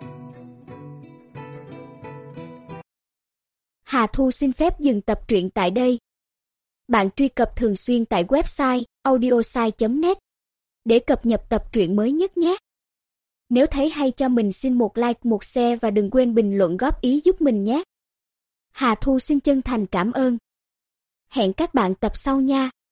Hà Thu xin phép dừng tập truyện tại đây. Bạn truy cập thường xuyên tại website audiosai chấm net để cập nhật tập truyện mới nhất nhé. Nếu thấy hay cho mình xin một like, một share và đừng quên bình luận góp ý giúp mình nhé. Hà Thu xin chân thành cảm ơn. Hẹn các bạn tập sau nha.